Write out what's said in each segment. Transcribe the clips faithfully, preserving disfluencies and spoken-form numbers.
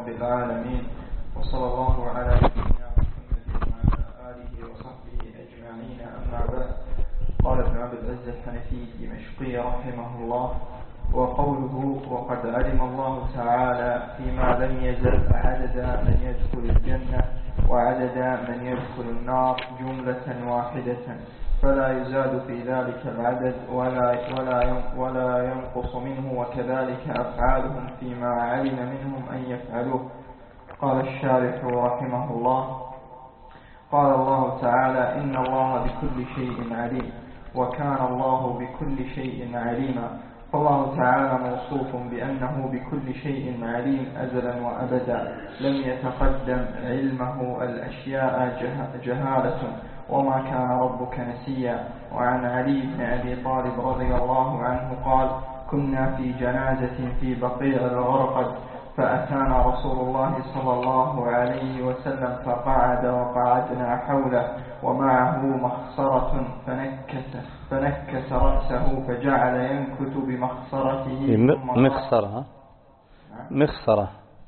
رب العالمين، وصلى الله على نبينا محمد وعلى آله وصحبه أجمعين. أما بعد، قال ابن عبد العزيز الحنفي الدمشقي رحمه الله: وقوله وقد علم الله تعالى فيما لم يزل عدد من يدخل الجنة وعدد من يدخل النار جملة واحدة، فلا يزاد في ذلك العدد ولا ولا ولا ينقص منه، وكذلك أفعالهم فيما علم منهم أن يفعلوه. قال الشارح رحمه الله: قال الله تعالى: إن الله بكل شيء عليم، وكان الله بكل شيء عليما. فالله تعالى موصوف بأنه بكل شيء عليم أزلا وأبدا، لم يتقدم علمه الأشياء جهالة، وما كان ربك نسيا. وعن علي بن أبي طالب رضي الله عنه قال: كنا في جنازة في بقيع الغرقد، فأتانا رسول الله صلى الله عليه وسلم فقعد وقعدنا حوله، ومعه مخصرة فنكس, فنكس رأسه فجعل ينكت بمخصرته مخصرة مخصرة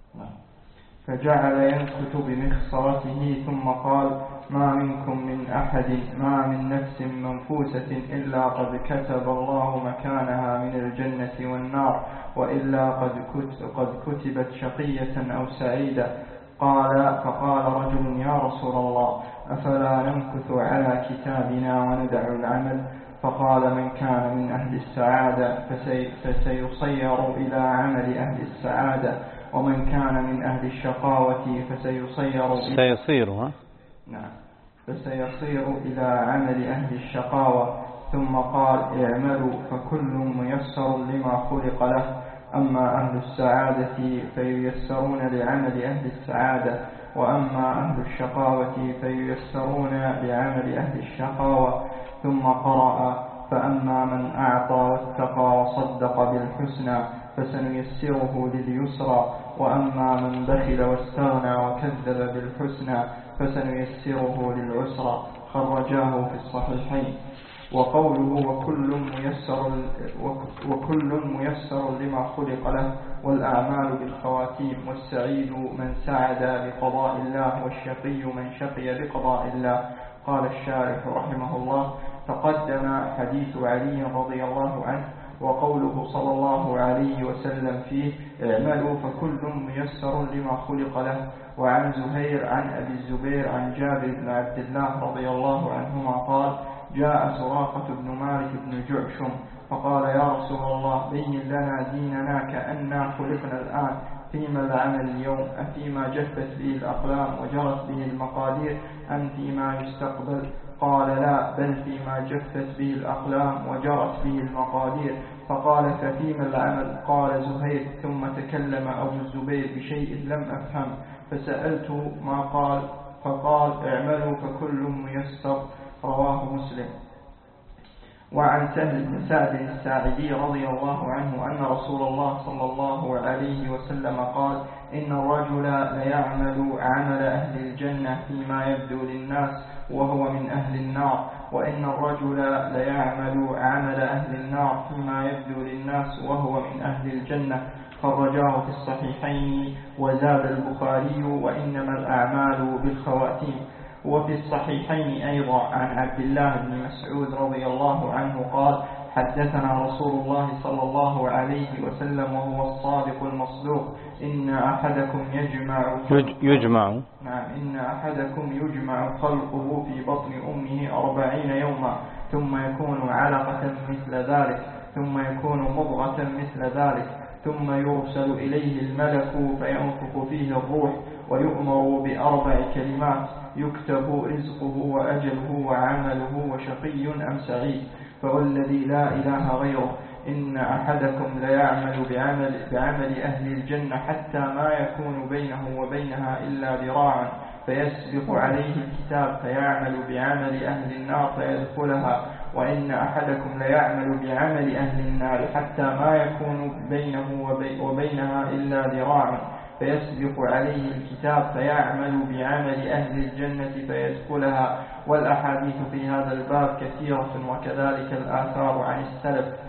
فجعل ينكت بمخصرته ثم قال: ما منكم من أحد ما من نفس منفوسة إلا قد كتب الله مكانها من الجنة والنار، وإلا قد قد كتبت شقية أو سعيدة. قال فقال رجل: يا رسول الله، أفلا نمكث على كتابنا وندع العمل؟ فقال: من كان من أهل السعادة فسي فسيصير إلى عمل أهل السعادة، ومن كان من أهل الشقاوة فسيصير سيصير ها؟ نعم فسيصير إلى عمل أهل الشقاوة. ثم قال: اعملوا فكل ميسر لما خلق له. أما أهل السعادة فييسرون لعمل أهل السعادة، وأما أهل الشقاوة فييسرون لعمل أهل الشقاوة. ثم قرأ: فأما من أعطى واتقى وصدق بالحسنى فسنيسره لليسرى، وأما من بخل واستغنى وكذب بالحسنى فسنيسره للعسرى. خرجاه في الصحيحين. وقوله وكل ميسر وكل ميسر لما خلق له، والأعمال بالخواتيم، والسعيد من سعد بقضاء الله، والشقي من شقي بقضاء الله. قال الشارح رحمه الله: تقدم حديث علي رضي الله عنه، وقوله صلى الله عليه وسلم فيه: اعملوا فكل ميسر لما خلق له. وعن زهير عن أبي الزبير عن جابر بن عبد الله رضي الله عنهما قال: جاء سراقة بن مالك بن جعشم فقال: يا رسول الله، بين لنا ديننا كأننا خلقنا الآن، فيما العمل اليوم؟ أفيما جفت به الأقلام وجرت به المقادير، أم فيما يستقبل؟ قال: لا، بل فيما جفت به الأقلام وجرت به المقادير. فقال: ففيما العمل؟ قال زهير. ثم تكلم أبو الزبير بشيء لم أفهم، فسألت ما قال، فقال: اعملوا فكل ميسر. رواه مسلم. وعن سهل بن سعد الساعدي رضي الله عنه أن رسول الله صلى الله عليه وسلم قال: إن الرجل ليعمل عمل أهل الجنة فيما يبدو للناس وهو من أهل النار، وإن الرجل ليعمل عمل أهل النار فيما يبدو للناس وهو من أهل الجنة. خرجاه في الصحيحين. وزاد البخاري: وإنما الأعمال بالخواتيم. وفي الصحيحين أيضا عن عبد الله بن مسعود رضي الله عنه قال: حدثنا رسول الله صلى الله عليه وسلم وهو الصادق المصدوق: إن أحدكم يجمع يجمع نعم إن أحدكم يجمع خلقه في بطن أمه أربعين يوما، ثم يكون علقة مثل ذلك، ثم يكون مضغة مثل ذلك، ثم يرسل إليه الملك فينفخ فيه الروح، ويؤمر بأربع كلمات: يكتب رزقه وأجله وعمله وشقي أم سعيد. فوالذي لا إله غيره، إن أحدكم ليعمل بعمل, بعمل أهل الجنة حتى ما يكون بينه وبينها إلا ذراع، فيسبق عليه الكتاب فيعمل بعمل أهل النار فيدخلها. وإن أحدكم ليعمل بعمل أهل النار حتى ما يكون بينه وبينها إلا ذراع، فيسبق عليه الكتاب فيعمل بعمل أهل الجنة فيدخلها. والأحاديث في هذا الباب كثيرة، وكذلك الآثار عن السلف.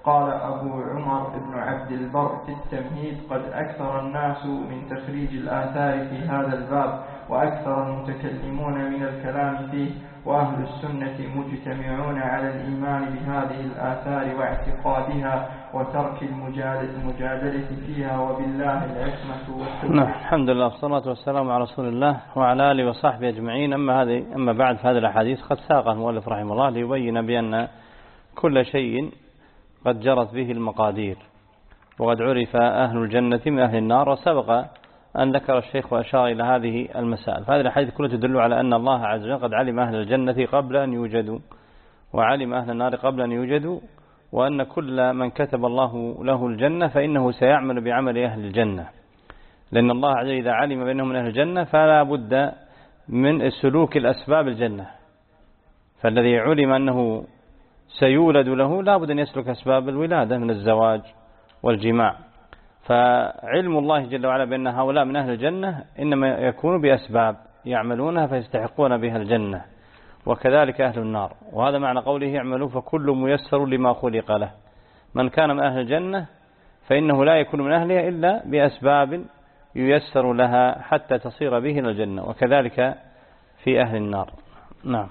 قال أبو عمر بن عبد البر في التمهيد: قد أكثر الناس من تخريج الآثار في هذا الباب، وأكثر المتكلمون من الكلام فيه، وأهل السنة مجتمعون على الإيمان بهذه الآثار واعتقادها وترك المجادلة فيها، وبالله العصمة والتوفيق. نعم، الحمد لله والصلاة والسلام على رسول الله وعلى آله وصحبه أجمعين. أما هذه أما بعد، فهذه الأحاديث قد ساقها المؤلف رحمه الله ليبين بأن كل شيء قد جرت به المقادير، وقد عرف أهل الجنة من أهل النار، وسبق أن ذكر الشيخ وأشار إلى هذه المسائل. فهذه الحديث كلها تدل على أن الله عز وجل قد علم أهل الجنة قبل أن يوجدوا، وعلم أهل النار قبل أن يوجدوا، وأن كل من كتب الله له الجنة فإنه سيعمل بعمل أهل الجنة، لأن الله عز وجل إذا علم بأنهم من أهل الجنة فلا بد من سلوك الأسباب الجنة. فالذي علم أنه سيولد له لا بد أن يسلك أسباب الولادة من الزواج والجماع. فعلم الله جل وعلا بأن هؤلاء من أهل الجنة إنما يكون بأسباب يعملونها فيستحقون بها الجنة، وكذلك أهل النار. وهذا معنى قوله: اعملوا فكل ميسر لما خلق له. من كان من أهل الجنة فإنه لا يكون من أهلها إلا بأسباب ييسر لها حتى تصير به إلى الجنة، وكذلك في أهل النار. نعم.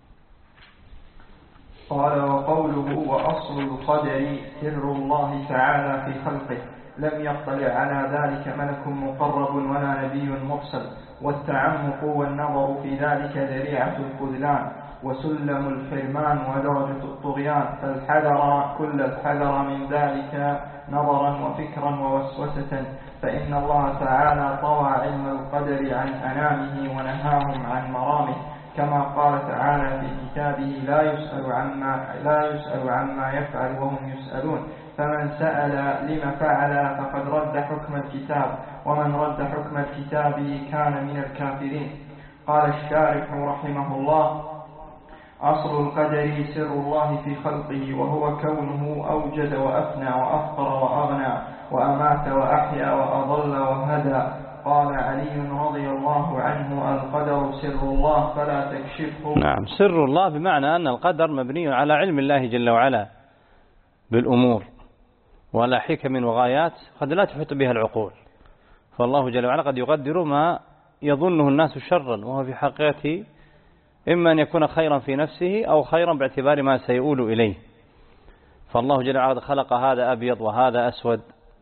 قال: وقوله: وأصل القدر سر الله تعالى في خلقه، لم يطلع على ذلك ملك مقرب ولا نبي مرسل، والتعمق والنظر في ذلك ذريعة الخذلان وسلم الحرمان ودرجة الطغيان، فالحذر كل الحذر من ذلك نظرا وفكرا ووسوسة، فإن الله تعالى طوى علم القدر عن أنامه ونهاهم عن مرامه، كما قال تعالى في كتابه: لا يسأل عما لا يسأل عما يفعل وهم يسألون، فمن سأل لما فعل فقد رد حكم الكتاب، ومن رد حكم الكتاب كان من الكافرين. قال الشارح رحمه الله: أصل القدر سر الله في خلقه، وهو كونه أوجد وأفنى وأفقر وأغنى وأمات وأحيا وأضل وهدى. قال علي رضي الله عنه: القدر سر الله فلا تكشفه. نعم، سر الله بمعنى أن القدر مبني على علم الله جل وعلا بالأمور، ولا حكم وغايات قد لا تحيط بها العقول. فالله جل وعلا قد يقدر ما يظنه الناس شرا، وهو في حقيقته إما أن يكون خيرا في نفسه أو خيرا باعتبار ما سيؤول إليه. فالله جل وعلا خلق هذا أبيض وهذا أسود،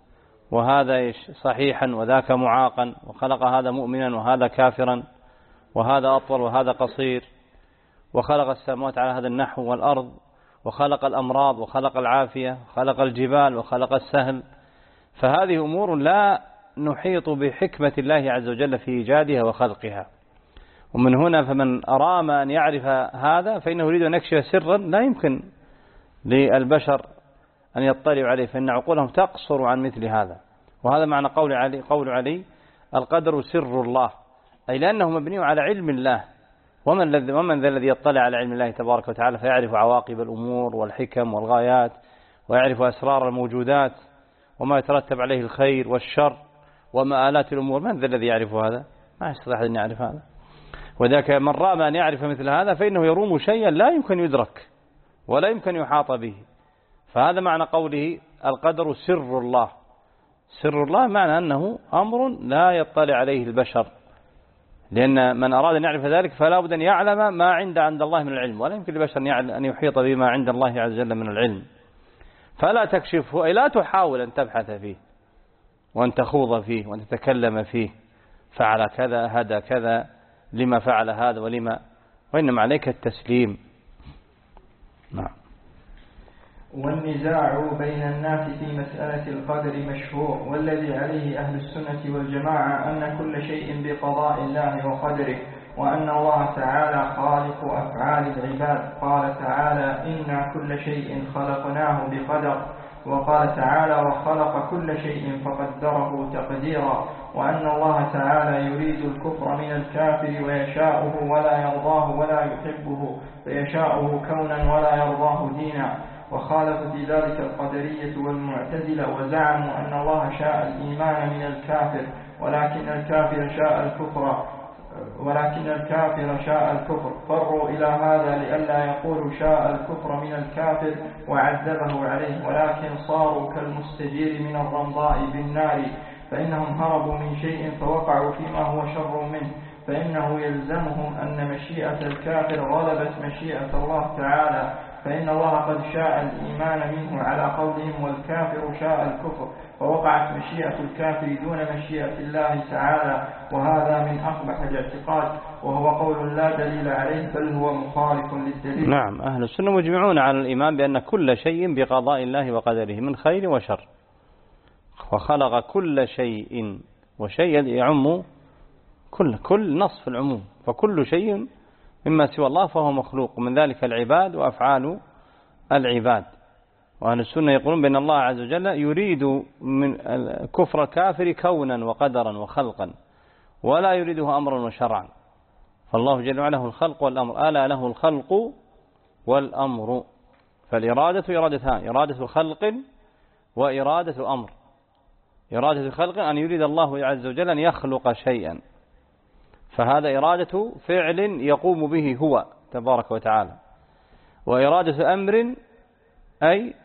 وهذا صحيحا وذاك معاقا، وخلق هذا مؤمنا وهذا كافرا، وهذا أطول وهذا قصير، وخلق السماوات على هذا النحو والأرض، وخلق الأمراض وخلق العافية، وخلق الجبال وخلق السهل. فهذه أمور لا نحيط بحكمة الله عز وجل في إيجادها وخلقها. ومن هنا فمن أرام أن يعرف هذا فإنه يريد أن يكشف سرا لا يمكن للبشر أن يطلعوا عليه، فإن عقولهم تقصر عن مثل هذا. وهذا معنى قول علي, قول علي: القدر سر الله، أي لأنه مبني على علم الله. ومن, ومن ذا الذي يطلع على علم الله تبارك وتعالى فيعرف عواقب الأمور والحكم والغايات، ويعرف أسرار الموجودات وما يترتب عليه الخير والشر ومآلات الأمور؟ من ذا الذي يعرف هذا؟ ما يستطيع أن يعرف هذا. وذاك من رام أن يعرف مثل هذا فإنه يروم شيئا لا يمكن يدرك ولا يمكن يحاط به. فهذا معنى قوله: القدر سر الله. سر الله معنى أنه أمر لا يطلع عليه البشر، لأن من أراد أن يعرف ذلك فلا بد أن يعلم ما عند عند الله من العلم، ولا يمكن للبشر أن يحيط بما عند الله عز وجل من العلم. فلا تكشفه، أي لا تحاول أن تبحث فيه وأن تخوض فيه وأن تتكلم فيه، فعل كذا هذا كذا، لما فعل هذا ولما، وإنما عليك التسليم. نعم. والنزاع بين الناس في مسألة القدر مشهور، والذي عليه أهل السنة والجماعة أن كل شيء بقضاء الله وقدره، وأن الله تعالى خالق أفعال العباد. قال تعالى: إنا كل شيء خلقناه بقدر. وقال تعالى: وخلق كل شيء فقدره تقديرا. وأن الله تعالى يريد الكفر من الكافر ويشاءه ولا يرضاه ولا يحبه، فيشاءه كونا ولا يرضاه دينا. وخالف في ذلك القدرية والمعتزلة، وزعموا أن الله شاء الإيمان من الكافر ولكن الكافر شاء الكفر، ولكن الكافر شاء الكفر. فروا إلى هذا لئلا يقولوا شاء الكفر من الكافر وعذبه عليه، ولكن صاروا كالمستجير من الرمضاء بالنار، فإنهم هربوا من شيء فوقعوا فيما هو شر منه، فإنه يلزمهم أن مشيئة الكافر غلبت مشيئة الله تعالى، فإن الله قد شاء الإيمان منه على قولهم والكافر شاء الكفر، فوقعت مشيئة الكافر دون مشيئة الله تعالى، وهذا من أقبح الاعتقاد، وهو قول لا دليل عليه بل هو مخالف للدليل. نعم، أهل السنة مجمعون على الإيمان بأن كل شيء بقضاء الله وقدره من خير وشر، وخلق كل شيء، وشيء يعم كل كل نصف العموم، فكل شيء مما سوى الله فهو مخلوق، من ذلك العباد وأفعال العباد. وأهل السنة يقولون بأن الله عز وجل يريد من كفر الكافر كونا وقدرا وخلقا، ولا يريده أمرا وشرعا، فالله جل وعلا له الخلق والأمر، ألا له الخلق والأمر، فالإرادة إرادتان، إرادة خلق وإرادة أمر. إرادة خلق أن يريد الله عز وجل أن يخلق شيئا، فهذا إرادة فعل يقوم به هو تبارك وتعالى، وإرادة أمر أي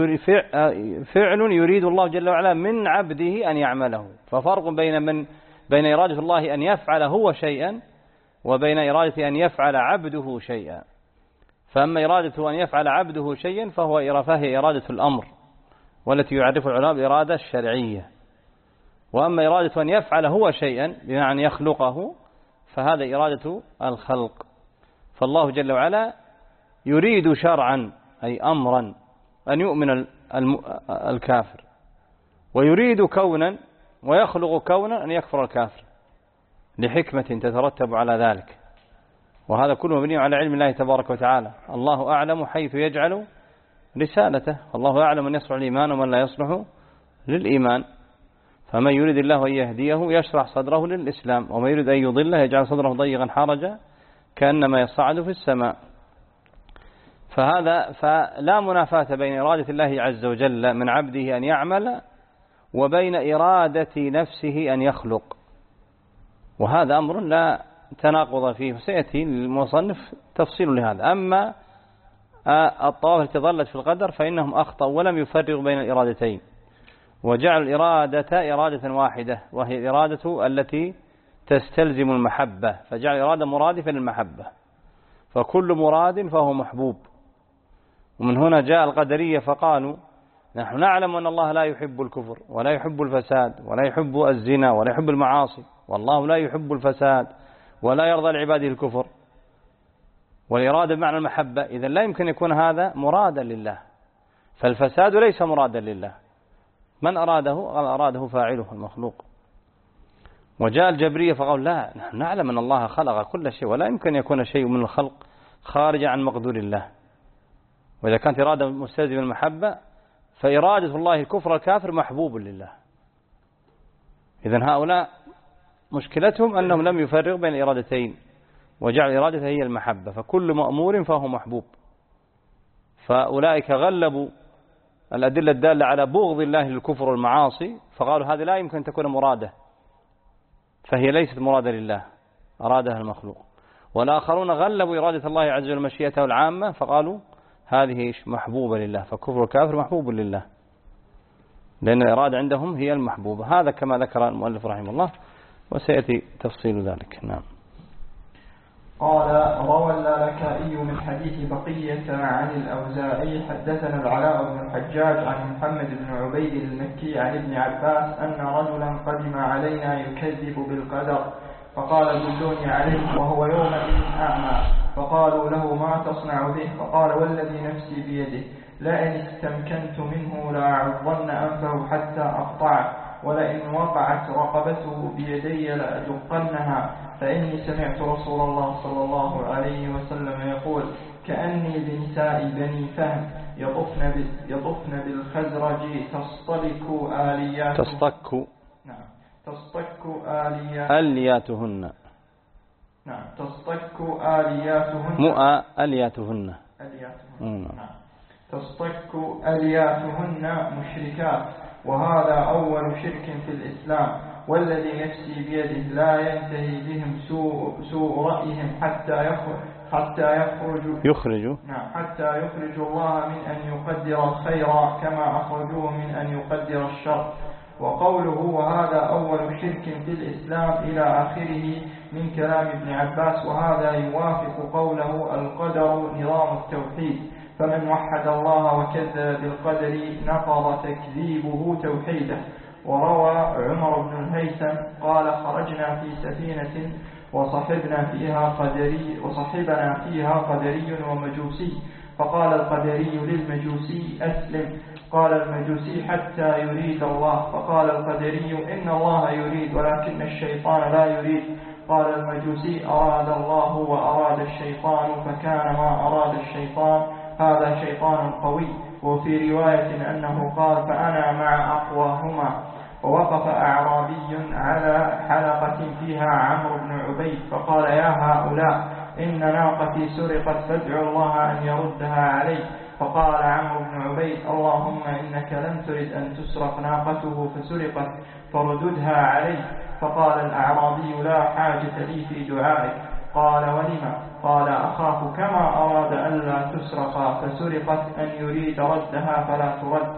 فعل يريد الله جل وعلا من عبده أن يعمله. ففرق بين من بين إرادة الله أن يفعل هو شيئا وبين إرادة أن يفعل عبده شيئا. فأما إرادة أن يفعل عبده شيئا فهو فهي إرادة الأمر، والتي يعرف العلماء بالإرادة الشرعية. وأما إرادة أن يفعل هو شيئا بمعنى يخلقه فهذا إرادة الخلق. فالله جل وعلا يريد شرعا أي أمرا أن يؤمن الكافر، ويريد كونا ويخلق كونا أن يكفر الكافر لحكمة تترتب على ذلك، وهذا كله مبني على علم الله تبارك وتعالى. الله أعلم حيث يجعل رسالته، الله أعلم من يصلح الإيمان ومن لا يصلح للإيمان، فمن يريد الله أن يهديه يشرح صدره للإسلام، ومن يريد أن يضله يجعل صدره ضيقا حرجا كأنما يصعد في السماء. فهذا فلا منافاة بين إرادة الله عز وجل من عبده أن يعمل وبين إرادة نفسه أن يخلق، وهذا أمر لا تناقض فيه، وسيأتي للمصنف تفصيل لهذا. أما الطوائف التي ضلت في القدر فإنهم أخطأوا ولم يفرقوا بين الإرادتين، وجعل الإرادة إرادة واحدة، وهي الإرادة التي تستلزم المحبة، فجعل إرادة مرادفة للمحبة، فكل مراد فهو محبوب. ومن هنا جاء القدرية فقالوا نحن نعلم أن الله لا يحب الكفر ولا يحب الفساد ولا يحب الزنا ولا يحب المعاصي، والله لا يحب الفساد ولا يرضى لعباده الكفر، والإرادة بمعنى المحبة، إذا لا يمكن يكون هذا مرادا لله، فالفساد ليس مرادا لله، من أراده أراده فاعله المخلوق. وجاء الجبرية فقالوا لا نحن نعلم أن الله خلق كل شيء ولا يمكن يكون شيء من الخلق خارج عن مقدور الله، وإذا كانت إرادة مستلزمة المحبة فإرادة الله الكفر الكافر محبوب لله. إذن هؤلاء مشكلتهم أنهم لم يفرقوا بين الإرادتين، وجعل إرادته هي المحبة، فكل مأمور فهو محبوب. فأولئك غلبوا الأدلة الدالة على بغض الله للكفر والمعاصي، فقالوا هذه لا يمكن أن تكون مرادة، فهي ليست مرادة لله، أرادها المخلوق. والآخرون غلبوا إرادة الله عز وجل مشيئته العامة، فقالوا هذه محبوبة لله، فكفر الكافر محبوب لله، لأن الإرادة عندهم هي المحبوبة. هذا كما ذكر المؤلف رحمه الله، وسيأتي تفصيل ذلك. نعم. قال روى اللالكائي من حديث بقية عن الأوزاعي حدثنا العلاء بن الحجاج عن محمد بن عبيد المكي عن ابن عباس أن رجلا قدم علينا يكذب بالقدر، فقال دلوني عليه وهو يومئذ أعمى، فقالوا له ما تصنع به؟ فقال والذي نفسي بيده لئن استمكنت منه لأعضن أنفه حتى أقطعه، ولئن وقعت رقبته بيدي لأدقنها، فإني سمعت رسول الله صلى الله عليه وسلم يقول كأني بنساء بني فهم يطفن, يطفن بالخزرج تصطلك آليات تصطك نعم تصطك آليات آلياتهن نعم تصطك آلياتهن مؤ آلياتهن آلياتهن نعم تصطك آلياتهن مشركات، وهذا أول شرك في الإسلام، والذي نفسي بيده لا ينتهي بهم سوء, سوء رأيهم حتى يخرج حتى يخرجوا يخرجوا نعم حتى يخرجوا الله من أن يقدر الخير كما أخرجوه من أن يقدر الشر. وقوله وهذا أول شرك في الإسلام إلى آخره من كلام ابن عباس، وهذا يوافق قوله القدر نظام التوحيد، فمن وحد الله وكذب بالقدر نقض تكذيبه توحيده. وروى عمر بن الهيثم قال خرجنا في سفينة وصحبنا فيها قدري وصحبنا فيها قدري ومجوسي، فقال القدري للمجوسي أسلم، قال المجوسي حتى يريد الله، فقال القدري إن الله يريد ولكن الشيطان لا يريد، قال المجوسي أراد الله وأراد الشيطان فكان ما أراد الشيطان هذا شيطان قوي. وفي رواية أنه قال فأنا مع أقواهما. ووقف أعرابي على حلقة فيها عمرو بن عبيد فقال يا هؤلاء إن ناقتي سرقت فادعوا الله أن يردها علي. فقال عمرو بن عبيد اللهم إنك لم ترد أن تسرق ناقته فسرقت فرددها علي. فقال الأعرابي لا حاجة لي في دعائك. قال ولما؟ قال أخاف كما أراد أن لا تسرق فسرقت أن يريد ردها فلا ترد.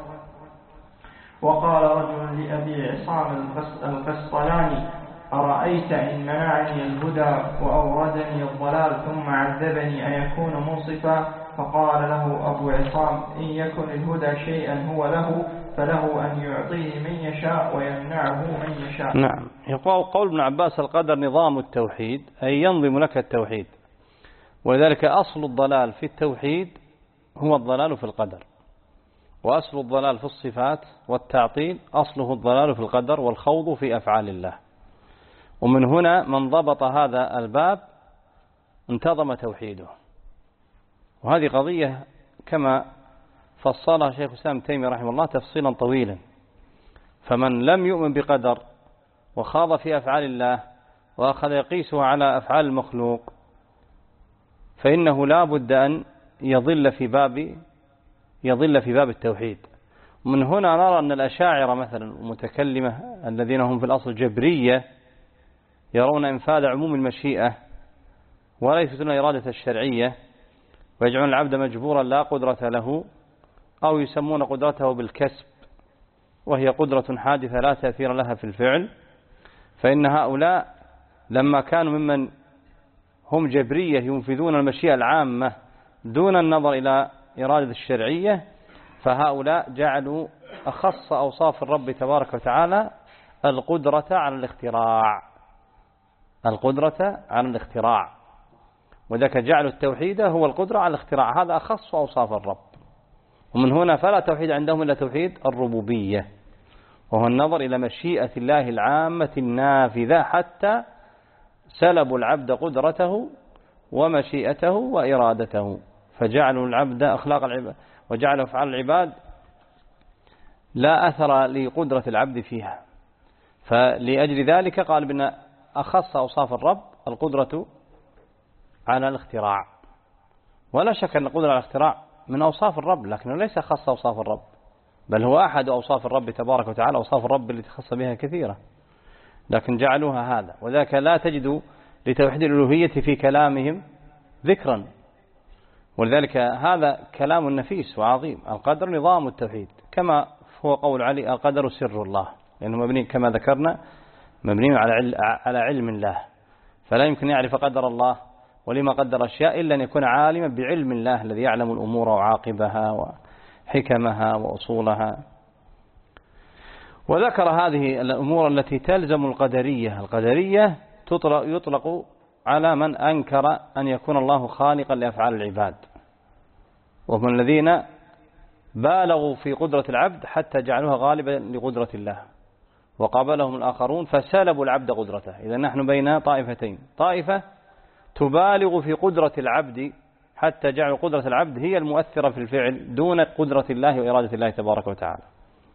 وقال رجل لأبي عصام القسطلاني أرأيت إن منعني الهدى وأوردني الضلال ثم عذبني أيكون منصفا؟ فقال له أبو عصام إن يكن الهدى شيئا هو له فله أن يعطيه من يشاء ويمنعه من يشاء. نعم. يقول قول ابن عباس القدر نظام التوحيد أي ينظم لك التوحيد، ولذلك أصل الضلال في التوحيد هو الضلال في القدر، وأصل الضلال في الصفات والتعطيل أصله الضلال في القدر والخوض في أفعال الله. ومن هنا من ضبط هذا الباب انتظم توحيده. وهذه قضية كما فصلها شيخ الإسلام ابن تيمية رحمه الله تفصيلا طويلا. فمن لم يؤمن بقدر وخاض في أفعال الله وأخذ يقيسه على أفعال المخلوق فإنه لا بد أن يضل في باب يضل في باب التوحيد. ومن هنا نرى أن الأشاعرة مثلا المتكلمة الذين هم في الأصل جبرية يرون إنفاذ عموم المشيئة ولا يثبتون إرادة الشرعية، ويجعلون العبد مجبورا لا قدرة له، أو يسمون قدرته بالكسب وهي قدرة حادثة لا تأثير لها في الفعل. فإن هؤلاء لما كانوا ممن هم جبرية ينفذون المشيئة العامة دون النظر إلى إرادة الشرعية، فهؤلاء جعلوا أخص أوصاف الرب تبارك وتعالى القدرة على الاختراع القدرة على الاختراع وذلك جعلوا التوحيد هو القدرة على الاختراع، هذا أخص أوصاف الرب. ومن هنا فلا توحيد عندهم إلا توحيد الربوبية، وهو النظر إلى مشيئة الله العامة النافذة، حتى سلبوا العبد قدرته ومشيئته وإرادته، فجعلوا العبد أخلاق العباد وجعلوا أفعال العباد لا أثر لقدرة العبد فيها. فلأجل ذلك قال بأن أخص أوصاف الرب القدرة على الاختراع. ولا شك أن القدرة على الاختراع من أوصاف الرب، لكنه ليس خاص أوصاف الرب، بل هو أحد أوصاف الرب تبارك وتعالى. أوصاف الرب التي خص بها كثيرة، لكن جعلوها هذا. وذاك لا تجد لتوحيد الألوهية في كلامهم ذكرا، ولذلك هذا كلام نفيس وعظيم. القدر نظام التوحيد، كما هو قول علي القدر سر الله، لأنه مبني كما ذكرنا مبني على على علم الله، فلا يمكن يعرف قدر الله ولما قدر أشياء إلا أن يكون عالما بعلم الله الذي يعلم الأمور وعاقبها وحكمها وأصولها. وذكر هذه الأمور التي تلزم القدرية. القدرية يطلق على من أنكر أن يكون الله خالقا لأفعال العباد، وهم الذين بالغوا في قدرة العبد حتى جعلوها غالبا لقدرة الله، وقابلهم الآخرون فسلبوا العبد قدرته. إذا نحن بين طائفتين، طائفة تبالغ في قدرة العبد حتى جعل قدرة العبد هي المؤثرة في الفعل دون قدرة الله وإرادة الله تبارك وتعالى،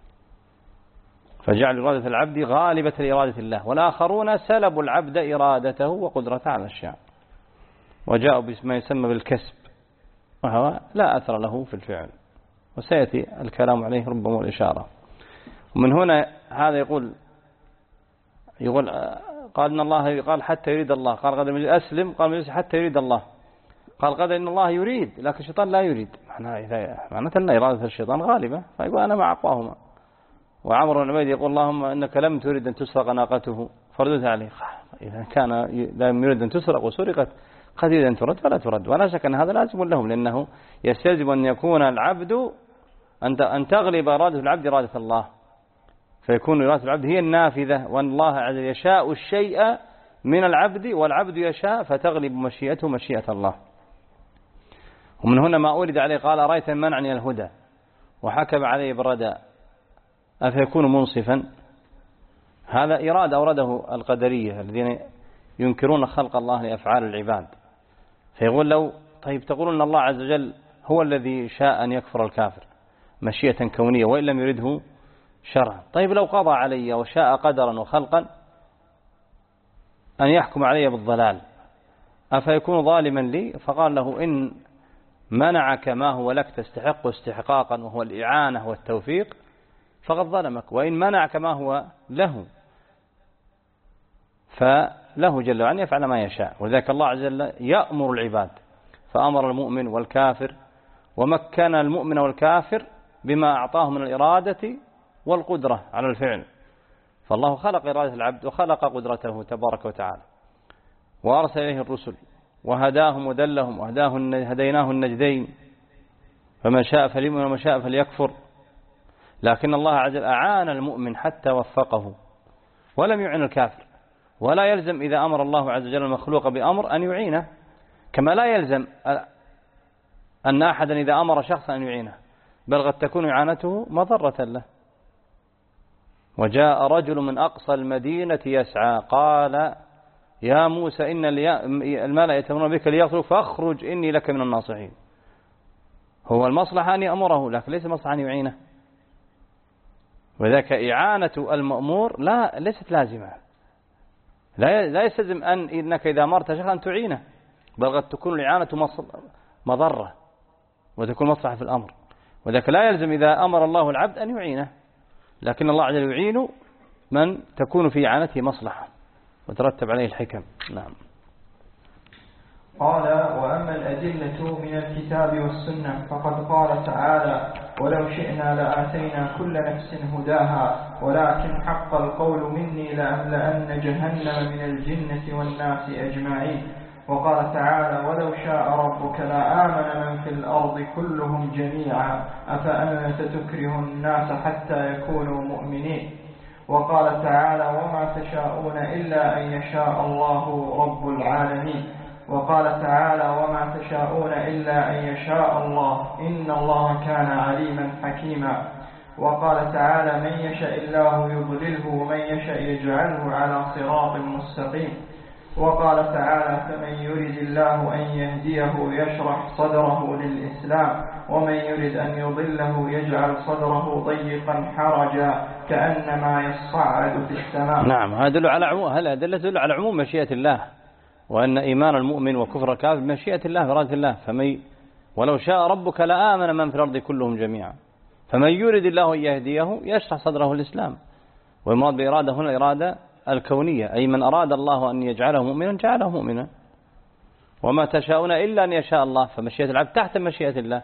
فجعل إرادة العبد غالبة لإرادة الله، والآخرون سلبوا العبد إرادته وقدرته على الأشياء وجاءوا بما يسمى بالكسب، وهو لا أثر له في الفعل، وسيأتي الكلام عليه ربما الإشارة. ومن هنا هذا يقول يقول قال إن الله قال حتى يريد الله، قال غدا أسلم، قال حتى يريد الله، قال غدا إن الله يريد لكن الشيطان لا يريد. معناته أن إرادة الشيطان غالبة، فيقول أنا مع أقواهما. وعمر بن عبيد يقول اللهم إنك لم تريد أن تسرق ناقته فردتها عليه. إذا كان لم يريد أن تسرق وسرقت قد يريد أن ترد فلا ترد، ولا شك أن هذا لازم لهم، لأنه يستلزم أن يكون العبد أن تغلب إرادة العبد إرادة الله، فيكون إرادة العبد هي النافذة، وأن الله عز وجل يشاء الشيء من العبد والعبد يشاء فتغلب مشيئته مشيئة الله. ومن هنا ما أورد عليه قال أرأيت من منعني الهدى وحكم عليه بالردى أفيكون منصفا. هذا إرادة أورده القدرية الذين ينكرون خلق الله لأفعال العباد، فيقول لو طيب تقولون أن الله عز وجل هو الذي شاء أن يكفر الكافر مشيئة كونية وإن لم يرده شرعا، طيب لو قضى علي وشاء قدرا وخلقا أن يحكم علي بالضلال أفيكون ظالما لي؟ فقال له إن منعك ما هو لك تستحق استحقاقا وهو الإعانة والتوفيق فقد ظلمك، وإن منعك ما هو له فله جل وعلا يفعل ما يشاء. وذلك الله عز وجل يأمر العباد، فأمر المؤمن والكافر ومكن المؤمن والكافر بما أعطاه من الإرادة والقدرة على الفعل. فالله خلق إرادة العبد وخلق قدرته تبارك وتعالى، وأرسل إليه الرسل وهداهم ودلهم وهداه هديناه النجدين، فمن شاء فليؤمن ومن شاء فليكفر. لكن الله عز وجل أعان المؤمن حتى وفقه ولم يعن الكافر، ولا يلزم إذا أمر الله عز وجل المخلوق بأمر أن يعينه، كما لا يلزم أن أحدا إذا أمر شخصا أن يعينه، بل قد تكون إعانته مضرة له. وجاء رجل من أقصى المدينة يسعى قال يا موسى إن الملأ يأتمرون بك ليغفروا فاخرج إني لك من الناصحين. هو المصلحة أن يأمره لكن ليس مصلحة أن يعينه، وذاك إعانة المأمور لا ليست لازمة، لا يستلزم أن إنك إذا أمرت شخصا أن تعينه، بل قد تكون الإعانة مضرة وتكون مصلحة في الأمر، وذاك لا يلزم إذا أمر الله العبد أن يعينه، لكن الله عز وجل يعين من تكون في إعانته مصلحة وترتب عليه الحكم. نعم. قال وأما الأدلة من الكتاب والسنة فقد قال تعالى ولو شئنا لآتينا كل نفس هداها ولكن حق القول مني لأملأن جهنم من الجنة والناس أجمعين. وقال تعالى ولو شاء ربك لآمن من في الأرض كلهم جميعا أفأنت تكره الناس حتى يكونوا مؤمنين. وقال تعالى وما تشاءون إلا أن يشاء الله رب العالمين. وقال تعالى وما تشاءون إلا أن يشاء الله إن الله كان عليما حكيما. وقال تعالى من يشاء الله يضلله ومن يشاء يجعله على صراط مستقيم. وقال تعالى فمن يرد الله أن يهديه يشرح صدره للإسلام ومن يرد أن يضله يجعل صدره ضيقا حرجا كأنما يصعد في السماء. نعم، هذا يدل على عموم هذا يدل على عموم مشيئة الله، وأن إيمان المؤمن وكفر الكافر بمشيئة الله بإرادة الله. فمن ولو شاء ربك لآمن من في الأرض كلهم جميعا فمن يرد الله أن يهديه يشرح صدره الإسلام. والمراد بإرادة هنا الإرادة الكونية، أي من أراد الله أن يجعله مؤمنا جعله مؤمنا. وما تشاءون إلا أن يشاء الله، فمشيئة العبد تحت مشيئة الله.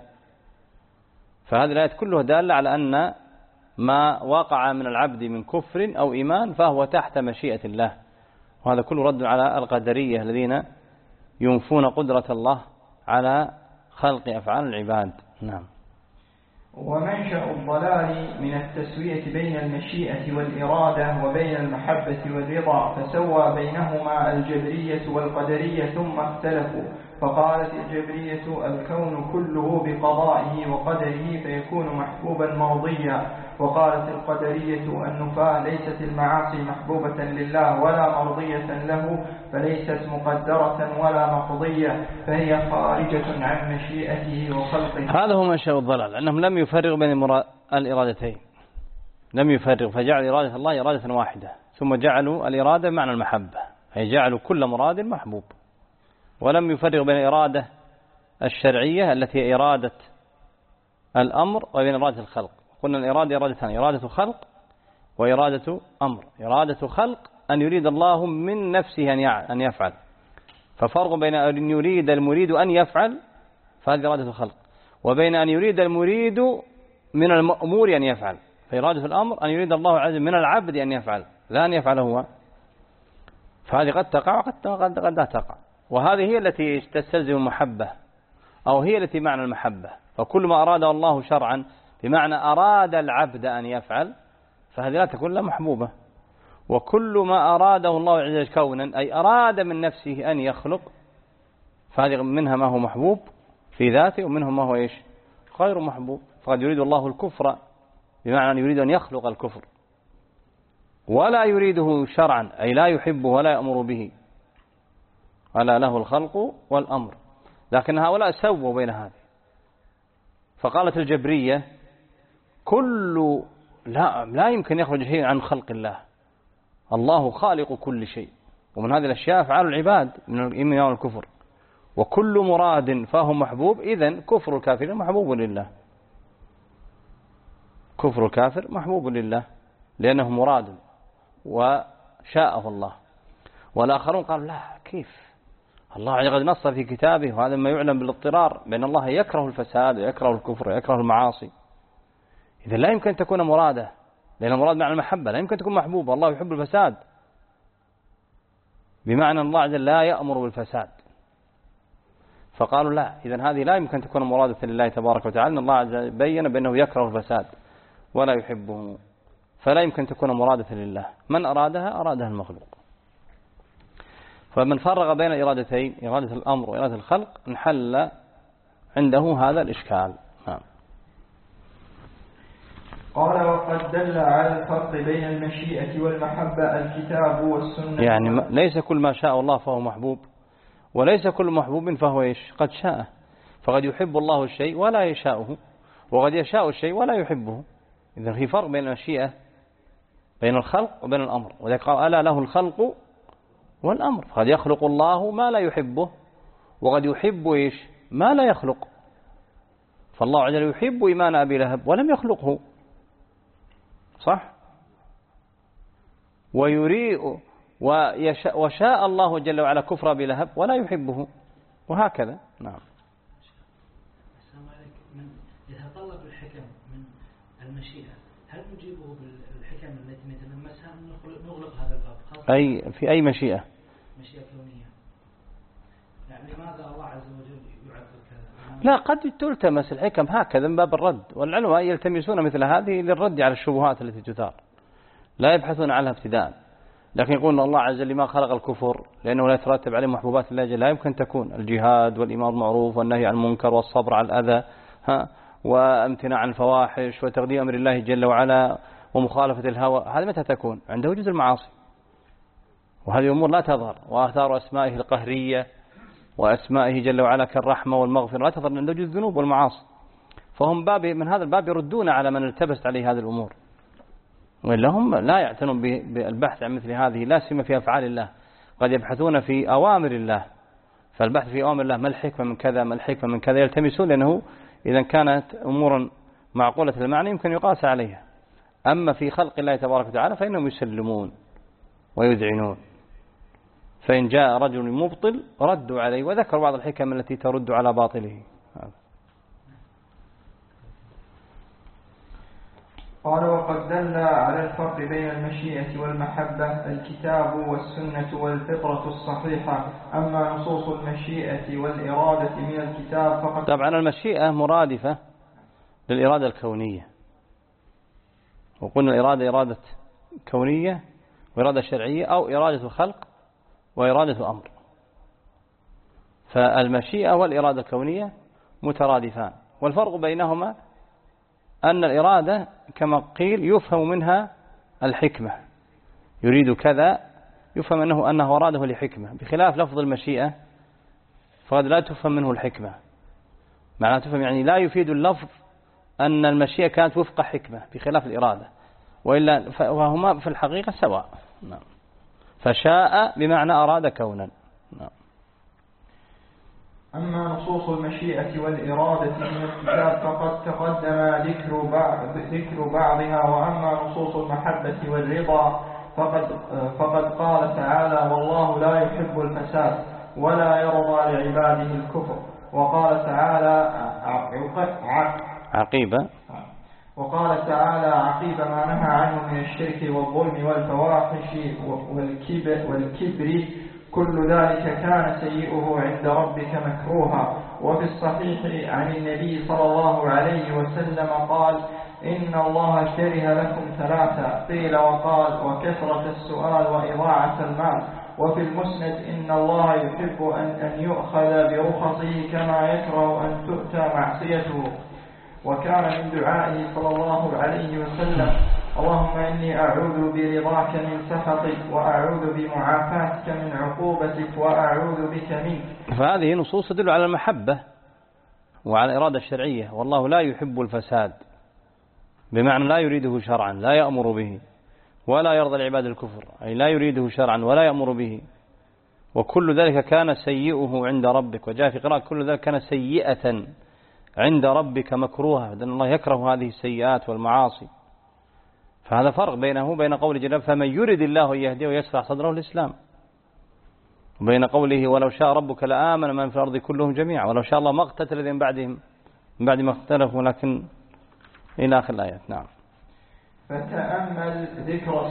فهذه الآيات كلها دالة على أن ما وقع من العبد من كفر أو إيمان فهو تحت مشيئة الله، وهذا كله رد على القدرية الذين ينفون قدرة الله على خلق أفعال العباد. نعم. ومنشأ الضلال من التسوية بين المشيئة والإرادة وبين المحبة والرضا، فسوى بينهما الجبرية والقدرية ثم اختلفوا، فقالت الجبرية الكون كله بقضائه وقدره فيكون محبوبا مرضيا، وقالت القدرية النفاة ليست المعاصي محبوبة لله ولا مرضية له فليست مقدرة ولا مقضية فهي خارجة عن مشيئته وخلقه. هذا هو منشأ الضلال، أنهم لم يفرقوا بين الإرادتين، لم يفرقوا، فجعل إرادة الله إرادة واحدة، ثم جعلوا الإرادة معنى المحبة، أي جعلوا كل مراد محبوب، ولم يفرقوا بين الإرادة الشرعية التي هي إرادة الأمر وبين إرادة الخلق. قلنا الإرادة إرادتان، إرادة خلق وإرادة أمر. إرادة خلق أن يريد الله من نفسه أن يفعل. ففرق بين أن يريد المريد أن يفعل، فهذه إرادة الخلق، وبين أن يريد المريد من المأمور أن يفعل. فإرادة الأمر أن يريد الله عز وجل من العبد أن يفعل، لا أن يفعل هو. فهذه قد تقع وقد قد قد لا تقع، وهذه هي التي تستلزم المحبة، أو هي التي معنى المحبة. فكل ما أراده الله شرعا بمعنى أراد العبد أن يفعل، فهذه لا تكون لا محبوبة. وكل ما أراده الله عز وجل كونا، أي أراد من نفسه أن يخلق، فهذه منها ما هو محبوب في ذاته، ومنه ما هو إيش غير محبوب. فقد يريد الله الكفر بمعنى أن يريد أن يخلق الكفر، ولا يريده شرعا، أي لا يحبه ولا يأمر به، ألا له الخلق والأمر. لكن هؤلاء سووا بين هذه، فقالت الجبرية كل لا, لا يمكن يخرج شيء عن خلق الله، الله خالق كل شيء، ومن هذه الأشياء أفعال العباد من الإيمان والكفر، وكل مراد فهو محبوب. إذن كفر الكافر محبوب لله، كفر الكافر محبوب لله لأنه مراد وشاءه الله. والآخرون قالوا لا، كيف الله قد نص في كتابه، وهذا ما يعلم بالاضطرار، بأن الله يكره الفساد ويكره الكفر ويكره المعاصي. إذا لا يمكن أن تكون مرادة، لأن المراد مع المحبة لا يمكن تكون محبوبة. الله يحب الفساد بمعنى الله عز وجل لا يأمر بالفساد. فقالوا لا، إذن هذه لا يمكن أن تكون مرادة لله تبارك وتعالى، أن الله عز وجل بين بأنه يكره الفساد ولا يحبه، فلا يمكن أن تكون مرادة لله. من أرادها أرادها المخلوق. فمن فرق بين الإرادتين، إرادة الأمر وإرادة الخلق، انحل عنده هذا الإشكال. نعم. قال وقد دل على الفرق بين المشيئة والمحبة الكتاب والسنة. يعني ليس كل ما شاء الله فهو محبوب، وليس كل محبوب فهو إيش قد شاء. فقد يحب الله الشيء ولا يشاءه، وقد يشاء الشيء ولا يحبه. إذن في فرق بين المشيئة، بين الخلق وبين الأمر. وذلك قال ألا له الخلق والأمر. قد يخلق الله ما لا يحبه، وقد يحب إيش ما لا يخلق. فالله عز وجل يحب إيمان أبي لهب ولم يخلقه، صح؟ ويريد ويشاء وشاء الله جل وعلا كفر أبي لهب ولا يحبه، وهكذا. نعم. السلام عليكم. من يتطلب الحكم من المشيئة، هل نجيبه بالحكم التي نتلمسها أم نغلق هذا الباب؟ أي في أي مشيئة؟ مشيئة كونية. يعني لماذا الله عز وجل يعبد كذا؟ لا، قد تلتمس الحكم هكذا من باب الرد، والعلماء يلتمسون مثل هذه للرد على الشبهات التي تثار، لا يبحثون عنها ابتداء. لكن يقولون الله عز وجل ما خلق الكفر لأنه لا يترتب عليه محبوبات الله جل، لا يمكن تكون الجهاد والإمار بالمعروف والنهي عن المنكر والصبر على الأذى، ها، وامتناع عن الفواحش وتقديم أمر الله جل وعلا ومخالفة الهوى. هذا متى تكون؟ عند وجود المعاصي، وهذه أمور لا تظهر. وآثار أسمائه القهرية وأسمائه جل وعلا كالرحمة والمغفرة لا تظهر عند وجود الذنوب والمعاصي. فهم باب من هذا الباب يردون على من التبست عليه هذه الأمور، وإلا هم لا يعتنون بالبحث عن مثل هذه، لا سيما في أفعال الله. قد يبحثون في أوامر الله، فالبحث في أوامر الله ما الحكمة من كذا، ما الحكمة من كذا، يلتمسون، لأنه إذا كانت أمورا معقولة المعنى يمكن يقاس عليها. أما في خلق الله تبارك وتعالى فإنهم يسلمون ويذعنون. فإن جاء رجل مبطل ردوا عليه، وذكر بعض الحكم التي ترد على باطله. قال وقد دل على الفرق بين المشيئة والمحبة الكتاب والسنة والفطرة الصحيحة. أما نصوص المشيئة والإرادة من الكتاب فقد. طبعا المشيئة مرادفة للإرادة الكونية، وقلنا الإرادة إرادة كونية وإرادة شرعية، أو إرادة خلق وإرادة أمر. فالمشيئة والإرادة الكونية مترادفان، والفرق بينهما أن الإرادة كما قيل يفهم منها الحكمة، يريد كذا يفهم أنه أنه أراده لحكمة، بخلاف لفظ المشيئة فقد لا تفهم منه الحكمة. معنى تفهم يعني لا يفيد اللفظ أن المشيئة كانت وفق حكمة، بخلاف الإرادة، وإلا فهما في الحقيقة سواء. نعم. فشاء بمعنى أراد كونا. نعم. أما نصوص المشيئة والإرادة من الكتاب فقد تقدم ذكر بعض ذكر بعضها. وأما نصوص المحبة والرضا فقد, فقد قال تعالى والله لا يحب الفساد ولا يرضى لعباده الكفر. وقال تعالى عقيبة وقال تعالى عقيب ما نهى عنه من الشرك والظلم والفواحش والكبر, والكبر كل ذلك كان سيئه عند ربك مكروها. وفي الصحيح عن النبي صلى الله عليه وسلم قال إن الله كره لكم ثلاثة قيل وقال وكثرة السؤال وإضاعة المال. وفي المسند إن الله يحب أن, أن يؤخذ برخصه كما يكره أن تؤتى معصيته. وكان من دعائه صلى الله عليه وسلم اللهم إني أعوذ برضاك من سخطك وأعوذ بمعافاتك من عقوبتك وأعوذ بك منك. فهذه نصوص تدل على المحبة وعلى الإرادة الشرعية. والله لا يحب الفساد بمعنى لا يريده شرعا لا يأمر به، ولا يرضى العباد الكفر أي لا يريده شرعا ولا يأمر به. وكل ذلك كان سيئه عند ربك. وجاء في قراءة كل ذلك كان سيئة عند ربك مكروها، لأن الله يكره هذه السيئات والمعاصي. فهذا فرق بينه وبين قول جل فمن يريد الله يهديه ويشرح صدره الإسلام، وبين قوله ولو شاء ربك لآمن من في الأرض كلهم جميعا ولو شاء الله ما اقتتل الذين بعدهم من بعد ما اختلفوا لكن إلى آخر الآيات. نعم. فتأمل ذكر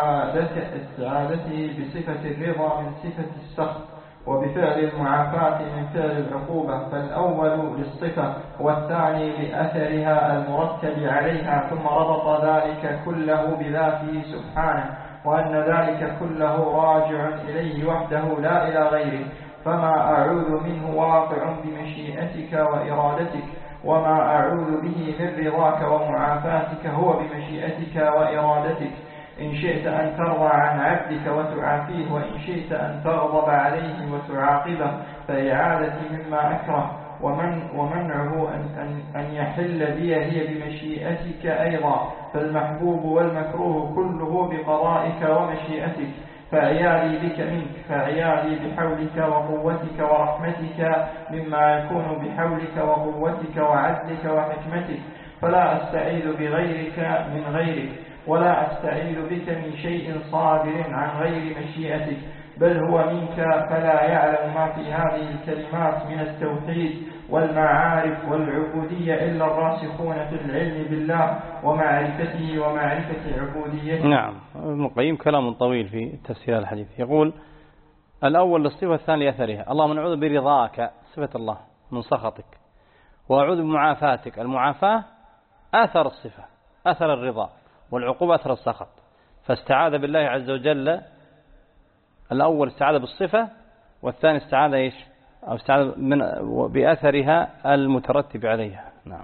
استعادته بصفة الرضا من صفة السخط وبفعل المعافاة من فعل العقوبة، فالأول للصفة والثاني لأثرها المرتب عليها، ثم ربط ذلك كله بذاته سبحانه وأن ذلك كله راجع إليه وحده لا إلى غيره. فما أعوذ منه واقع بمشيئتك وإرادتك، وما أعوذ به من رضاك ومعافاتك هو بمشيئتك وإرادتك. إن شئت أن ترضى عن عبدك وتعافيه، وإن شئت أن تغضب عليه وتعاقبه، فإعادتي مما أكره ومن ومنعه أن, أن, أن يحل بي هي بمشيئتك أيضا. فالمحبوب والمكروه كله بقضائك ومشيئتك، فعيالي بك منك، فعيالي بحولك وقوتك ورحمتك مما يكون بحولك وقوتك وعدلك وحكمتك. فلا أستعيذ بغيرك من غيرك، ولا أستعيذ بك من شيء صادر عن غير مشيئتك، بل هو منك. فلا يعلم ما في هذه الكلمات من التوحيد والمعارف والعبودية إلا الراسخون في العلم بالله ومعرفته ومعرفة عبوديته. نعم. ابن القيم كلام طويل في تفسير الحديث. يقول الأول للصفة الثاني لأثرها. اللهم نعوذ برضاك صفة الله من سخطك، وأعوذ بمعافاتك. المعافاة أثر الصفة أثر الرضا، والعقوبة أثر السخط. فاستعاذ بالله عز وجل. الأول استعاذ بالصفة، والثاني استعاذ إيش أو استعاذ من بأثرها المترتب عليها. نعم.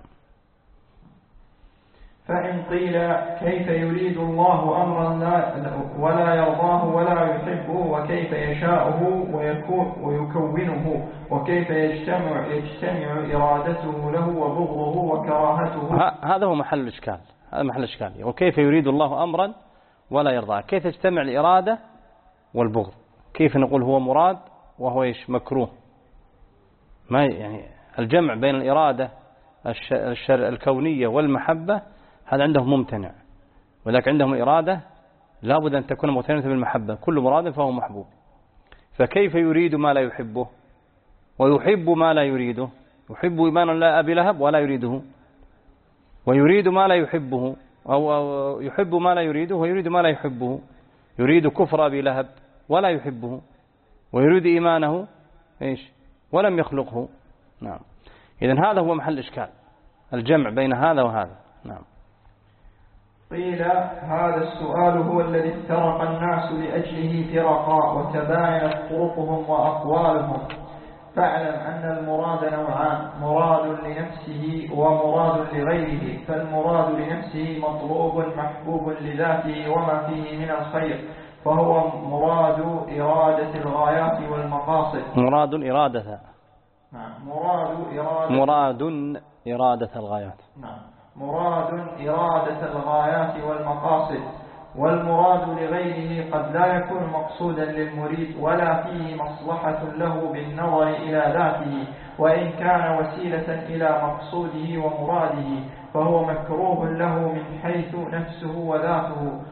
فإن قيل كيف يريد الله أمرا ولا يرضاه ولا يحبه، وكيف يشاءه ويكونه، وكيف يجتمع, يجتمع إرادته له وبغضه وكراهته. هذا هو محل الإشكال. هذا محل الإشكال. وكيف يريد الله أمرا ولا يرضاه، كيف تجتمع الإرادة والبغض؟ كيف نقول هو مراد وهو إيش مكروه؟ ما يعني الجمع بين الإرادة الكونية والمحبة هذا عندهم ممتنع، ولكن عندهم إرادة لابد أن تكون مقترنة بالمحبة. كل مراد فهو محبوب. فكيف يريد ما لا يحبه ويحب ما لا يريده؟ يحب إيمان لا أبي لهب ولا يريده، ويريد ما لا يحبه، أو يحب ما لا يريده ويريد ما لا يحبه. يريد كفر أبي لهب ولا يحبه، ويريد إيمانه إيش ولم يخلقه. نعم. إذن هذا هو محل إشكال، الجمع بين هذا وهذا. نعم. قيل هذا السؤال هو الذي افترق الناس لأجله فرقا وتباينت طرقهم وأقوالهم. فاعلم أن المراد نوعان، مراد لنفسه ومراد لغيره. فالمراد لنفسه مطلوب محبوب لذاته وما فيه من الخير، فهو مراد إرادة الغايات والمقاصد. مراد إرادة نعم. مراد إرادة مراد إرادة الغايات. نعم. مراد إرادة الغايات والمقاصد. والمراد لغيره قد لا يكون مقصودا للمريد ولا فيه مصلحة له بالنظر إلى ذاته، وإن كان وسيلة إلى مقصوده ومراده فهو مكروه له من حيث نفسه وذاته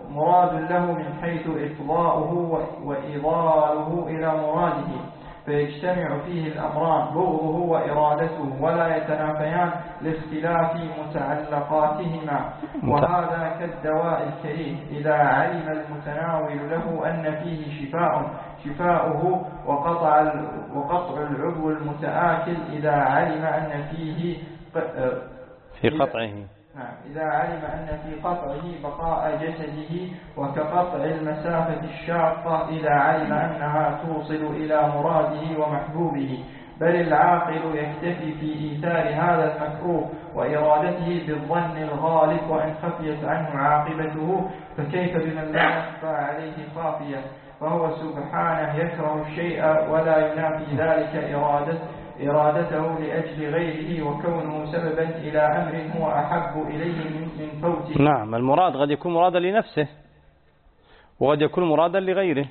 مراد له من حيث إفضاؤه وإضاله إلى مراده، فيجتمع فيه الأمران بغضه وإرادته ولا يتنافيان لاختلاف متعلقاتهما. وهذا كالدواء الكريم إذا علم المتناول له أن فيه شفاء شفاؤه وقطع وقطع العضو المتآكل إذا علم أن فيه في قطعه إذا علم أن في قطعه بقاء جسده، وكقطع المسافة الشاقة إذا علم أنها توصل إلى مراده ومحبوبه. بل العاقل يكتفي في إيثار هذا المكروه وإرادته بالظن الغالب وإن خفيت عنه عاقبته، فكيف بمن لا يخفى عليه خافية؟ فهو سبحانه يكره الشيء ولا ينافي ذلك إرادته إرادته لأجل غيره، وكونه سببا إلى أمر هو أحب إليه من فوته. نعم، المراد قد يكون مرادا لنفسه وقد يكون مرادا لغيره.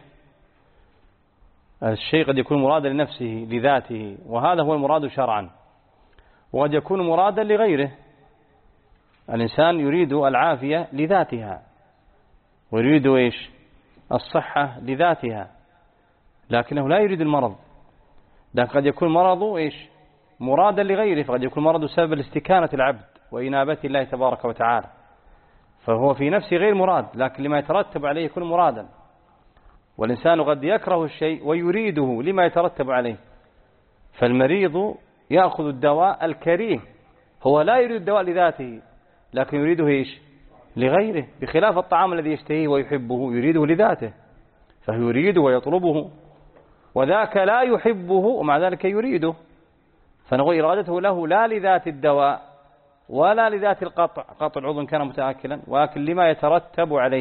الشيء قد يكون مرادا لنفسه لذاته وهذا هو المراد شرعا، وقد يكون مرادا لغيره. الإنسان يريد العافية لذاتها ويريد إيش؟ الصحة لذاتها، لكنه لا يريد المرض. لكن قد يكون مرضه إيش؟ مرادا لغيره، فقد يكون مرضه سبب الاستكانة العبد وإنابة الله تبارك وتعالى، فهو في نفسه غير مراد، لكن لما يترتب عليه يكون مرادا. والإنسان قد يكره الشيء ويريده لما يترتب عليه، فالمريض يأخذ الدواء الكريه، هو لا يريد الدواء لذاته لكن يريده إيش؟ لغيره، بخلاف الطعام الذي يشتهيه ويحبه يريده لذاته، فهو يريده ويطلبه، وذاك لا يحبه ومع ذلك يريده، فنقول إرادته له لا لذات الدواء ولا لذات القطع، قطع العضو كان متآكلا، ولكن لما يترتب عليه.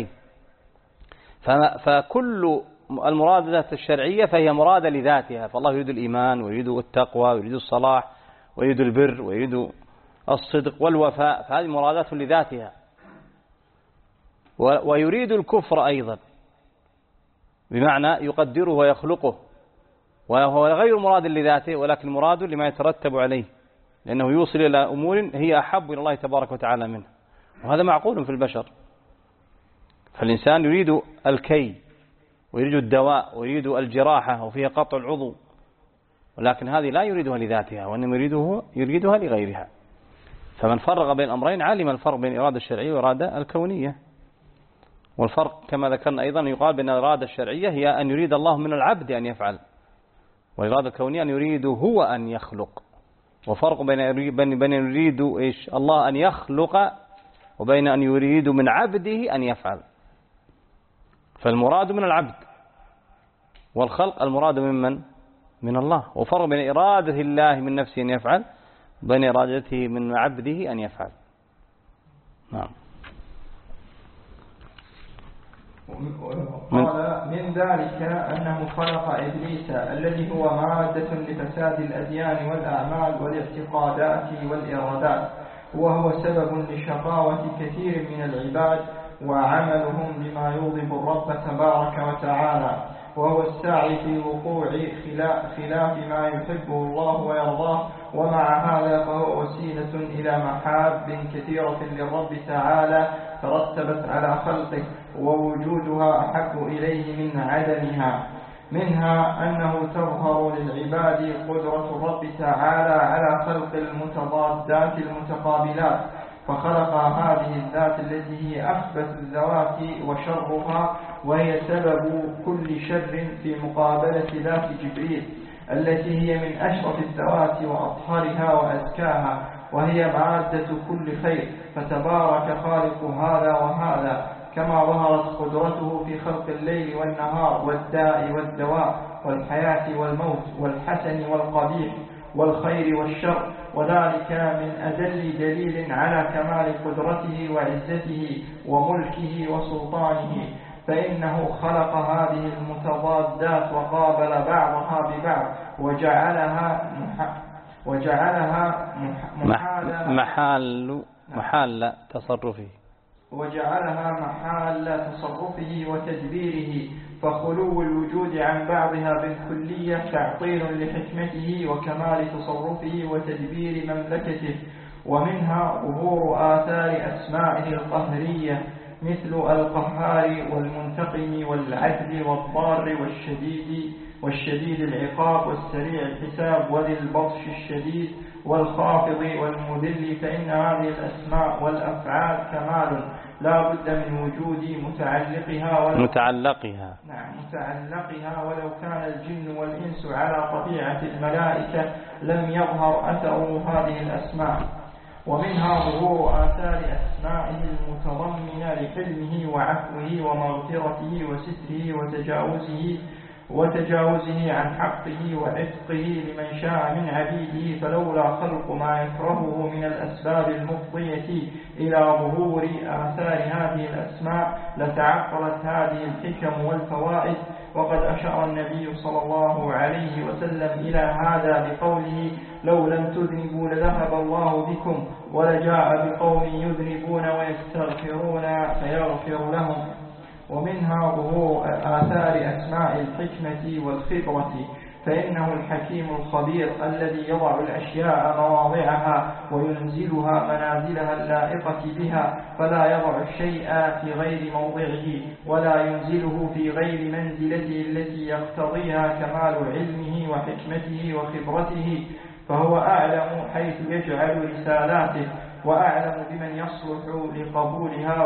فكل المرادات الشرعية فهي مرادة لذاتها، فالله يريد الإيمان ويريد التقوى ويريد الصلاح ويريد البر ويريد الصدق والوفاء، فهذه مرادات لذاتها. ويريد الكفر أيضا بمعنى يقدره ويخلقه، وهو غير مراد لذاته ولكن مراد لما يترتب عليه، لأنه يوصل إلى أمور هي أحب إلى الله تبارك وتعالى منه، وهذا معقول في البشر. فالإنسان يريد الكي ويريد الدواء ويريد الجراحة وفيها قطع العضو، ولكن هذه لا يريدها لذاتها وإنما يريده يريدها لغيرها. فمن فرق بين الأمرين علم الفرق بين الإرادة الشرعية والإرادة الكونية. والفرق كما ذكرنا أيضا يقال بين الإرادة الشرعية هي أن يريد الله من العبد أن يفعل، والإرادة الكونية أن يريد هو أن يخلق. وفرق بين بين يريد إيش الله أن يخلق وبين أن يريد من عبده أن يفعل. فالمراد من العبد والخلق المراد ممن؟ من الله. وفرق بين إرادة الله من نفسه أن يفعل وبين إرادته من عبده أن يفعل. نعم. قال من ذلك أنه خلق إبليس الذي هو مادة لفساد الأديان والأعمال والاعتقادات والإرادات، وهو سبب لشقاوة كثير من العباد وعملهم بما يغضب الرب تبارك وتعالى، وهو الساعي في وقوع خلاف ما يحبه الله ويرضاه. ومع هذا فهو وسيلة إلى محاب كثيرة للرب تعالى ترتبت على خلقه، ووجودها أحب إليه من عدمها. منها أنه تظهر للعباد قدرة الرب تعالى على خلق المتضادات المتقابلات، فخلق هذه الذات التي هي أخبث الذوات وشرها، وهي سبب كل شر في مقابلة ذات جبريل التي هي من أشرف الذوات وأطهرها وأزكاها، وهي مادة كل خير. فتبارك خالق هذا وهذا، كما ظهرت قدرته في خلق الليل والنهار والداء والدواء والحياة والموت والحسن والقبيح والخير والشر، وذلك من أدل دليل على كمال قدرته وعزته وملكه وسلطانه. فإنه خلق هذه المتضادات وقابل بعضها ببعض وجعلها مح... وجعلها محال محال محال تصرفه وجعلها محال تصرفه وتدبيره، فخلو الوجود عن بعضها بالكلية تعطيل لحكمته وكمال تصرفه وتدبير مملكته. ومنها ظهور آثار أسمائه القهرية مثل القهار والمنتقم والعدل والضار والشديد والشديد العقاب والسريع الحساب وذي البطش الشديد والخافض والمذل، فإن هذه الأسماء والأفعال كمال لا بد من وجود متعلقها ولو متعلقها نعم متعلقها ولو كان الجن والإنس على طبيعة الملائكة لم يظهر أثر هذه الأسماء. ومنها ظهور آثار أسمائه المتضمنة لحلمه وعفوه ومغفرته وستره وتجاوزه وتجاوزه عن حقه وعتقه لمن شاء من عبيده، فلولا خلق ما يكرهه من الأسباب المفضية إلى ظهور آثار هذه الأسماء لتعطلت هذه الحكم والفوائد. وقد أشار النبي صلى الله عليه وسلم إلى هذا بقوله: لو لم تذنبوا لذهب الله بكم ولجاء بقوم يذنبون ويستغفرون فيغفر لهم. ومنها ظهور آثار أسماء الحكمة والخبرة، فإنه الحكيم الخبير الذي يضع الأشياء مواضعها وينزلها منازلها اللائقة بها، فلا يضع الشيء في غير موضعه ولا ينزله في غير منزلته التي يقتضيها كمال علمه وحكمته وخبرته، فهو أعلم حيث يجعل رسالاته، وأعلم بمن يصلح لقبولها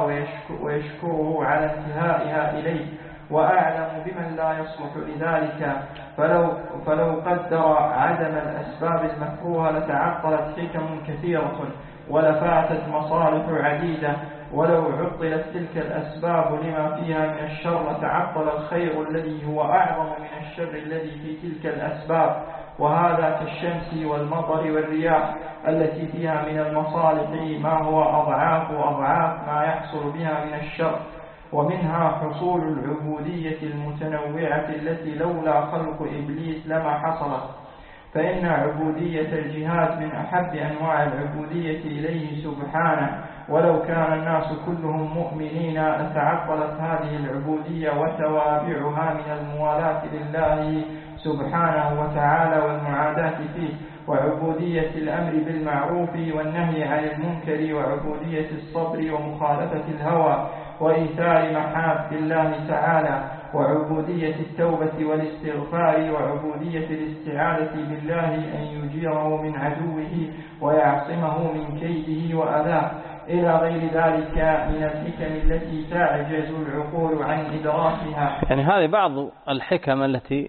ويشكره على انتهائها إليه، وأعلم بمن لا يصلح لذلك. فلو, فلو قدر عدم الأسباب المكروهة لتعطلت حكم كثيرة ولفاتت مصالح عديدة، ولو عطلت تلك الأسباب لما فيها من الشر لتعطل الخير الذي هو أعظم من الشر الذي في تلك الأسباب. وهذا كالشمس والمطر والرياح التي فيها من المصالح ما هو أضعاف وأضعاف ما يحصل بها من الشر. ومنها حصول العبودية المتنوعة التي لولا خلق إبليس لما حصلت، فإن عبودية الجهاد من أحب أنواع العبودية إليه سبحانه، ولو كان الناس كلهم مؤمنين لتعطلت هذه العبودية وتوابعها من الموالاة لله سبحانه وتعالى والمعاداة فيه، وعبودية الأمر بالمعروف والنهي عن المنكر، وعبودية الصبر ومخالفة الهوى وإيثار محاب الله تعالى، وعبودية التوبة والاستغفار، وعبودية الاستعاذة بالله أن يجيره من عدوه ويعصمه من كيده وأذاه، إلى غير ذلك من الحكم التي تعجز العقول عن إدراكها. يعني هذه بعض الحكم التي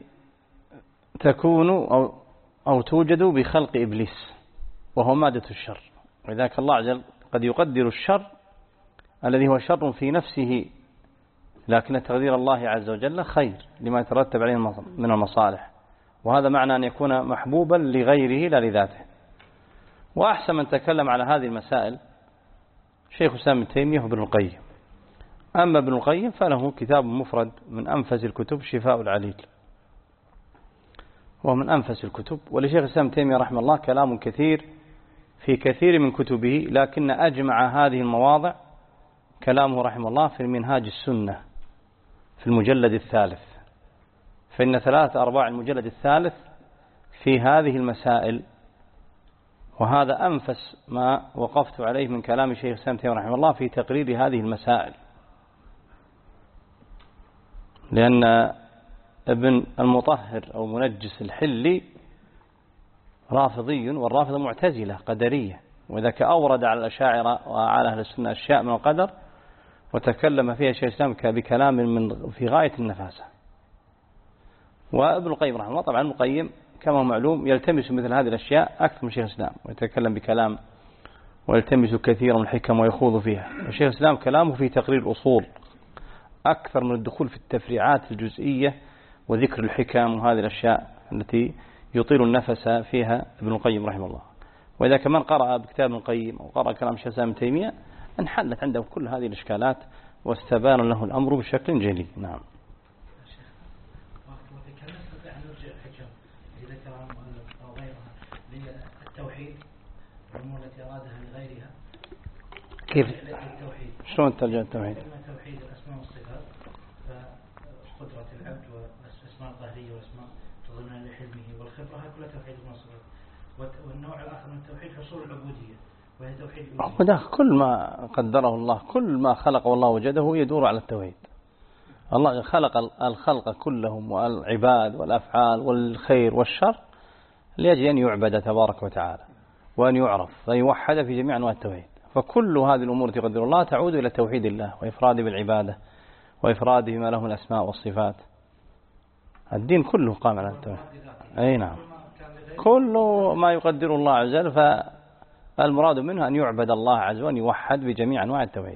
تكون أو, أو توجد بخلق إبليس وهو مادة الشر، ولذلك الله عز وجل قد يقدر الشر الذي هو شر في نفسه، لكن تقدير الله عز وجل خير لما يترتب عليه من المصالح، وهذا معنى أن يكون محبوبا لغيره لا لذاته. وأحسن من تكلم على هذه المسائل شيخ الإسلام ابن تيمية وابن القيم. أما ابن القيم فله كتاب مفرد من أنفس الكتب شفاء العليل، ومن أنفس الكتب. ولشيخ الإسلام ابن تيمية رحمه الله كلام كثير في كثير من كتبه، لكن أجمع هذه المواضع كلامه رحمه الله في المنهاج السنة في المجلد الثالث، فإن ثلاثة أرباع المجلد الثالث في هذه المسائل، وهذا أنفس ما وقفت عليه من كلام شيخ الإسلام ابن تيمية رحمه الله في تقرير هذه المسائل، لأن ابن المطهر أو منجس الحلي رافضي، والرافضة معتزلة قدرية، وذاك أورد على الأشاعرة وعلى أهل السنة أشياء من القدر وتكلم فيها شيخ الإسلام بكلام من في غاية النفاسة. وابن القيم رحمه الله طبعا ابن القيم كما معلوم يلتمس مثل هذه الأشياء أكثر من شيخ الإسلام، ويتكلم بكلام ويلتمس كثير من الحكم ويخوض فيها. وشيخ الإسلام كلامه في تقرير الأصول أكثر من الدخول في التفريعات الجزئية وذكر الحكم وهذه الأشياء التي يطيل النفس فيها ابن القيم رحمه الله. وإذا كمان قرأ بكتاب ابن القيم أو قرأ كلام شيخ الإسلام ابن تيمية انحلت عنده كل هذه الإشكالات واستبان له الأمر بشكل جلي. نعم. التوحيد الأمور التي أرادها لغيرها كيف؟ التوحيد شلون ترجع التوحيد؟ توحيد الأسماء والصفات، فقدرة العبد والأسماء الظاهرية والأسماء تضمن لحلمه والخبرة، هذه كلها توحيد الأسماء والصفات. والنوع الآخر من التوحيد حصول العبودية، وهي توحيد وده كل ما قدره الله، كل ما خلق الله وجده يدور على التوحيد. الله خلق الخلق كلهم والعباد والأفعال والخير والشر لأجل أن يعبد تبارك وتعالى وأن يعرف فيوحد في جميع أنواع التوحيد. فكل هذه الأمور تقدر الله تعود إلى توحيد الله وإفراده بالعبادة وإفراده ما له من الأسماء والصفات. الدين كله قام على التوحيد. أي نعم، كل ما يقدر الله عز وجل فالمراد منه أن يعبد الله عز وجل وأن يوحد بجميع أنواع التوحيد.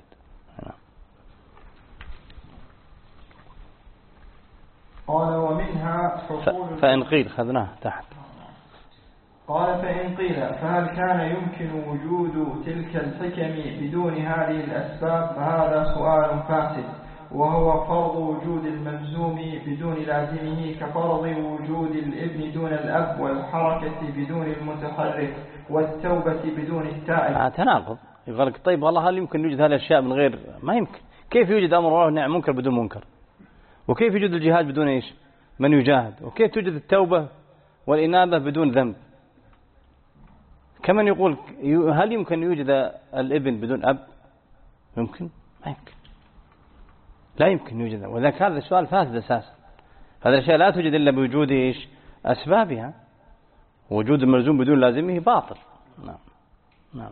قال ومنها حصول فإن قيل خذناه تحت. قال فإن قيل فهل كان يمكن وجود تلك الحكم بدون هذه الأسباب؟ فهذا سؤال فاسد، وهو فرض وجود الملزوم بدون لازمه كفرض وجود الابن دون الأب، والحركة بدون المتحرك، والتوبة بدون التائب. تناقض. يقول لك طيب والله هل يمكن يوجد هذه الأشياء من غير؟ ما يمكن. كيف يوجد أمر الله نعم منكر بدون منكر؟ وكيف يوجد الجهاد بدون إيش من يجاهد؟ وكيف توجد التوبة والإنابة بدون ذنب؟ كمن يقول هل يمكن يوجد الابن بدون أب؟ يمكن؟ ما يمكن، لا يمكن يوجد. وذلك هذا السؤال فاسد أساسا. هذا الشيء لا توجد إلا بوجود إيش أسبابها. وجود الملزوم بدون لازمه باطل. نعم نعم.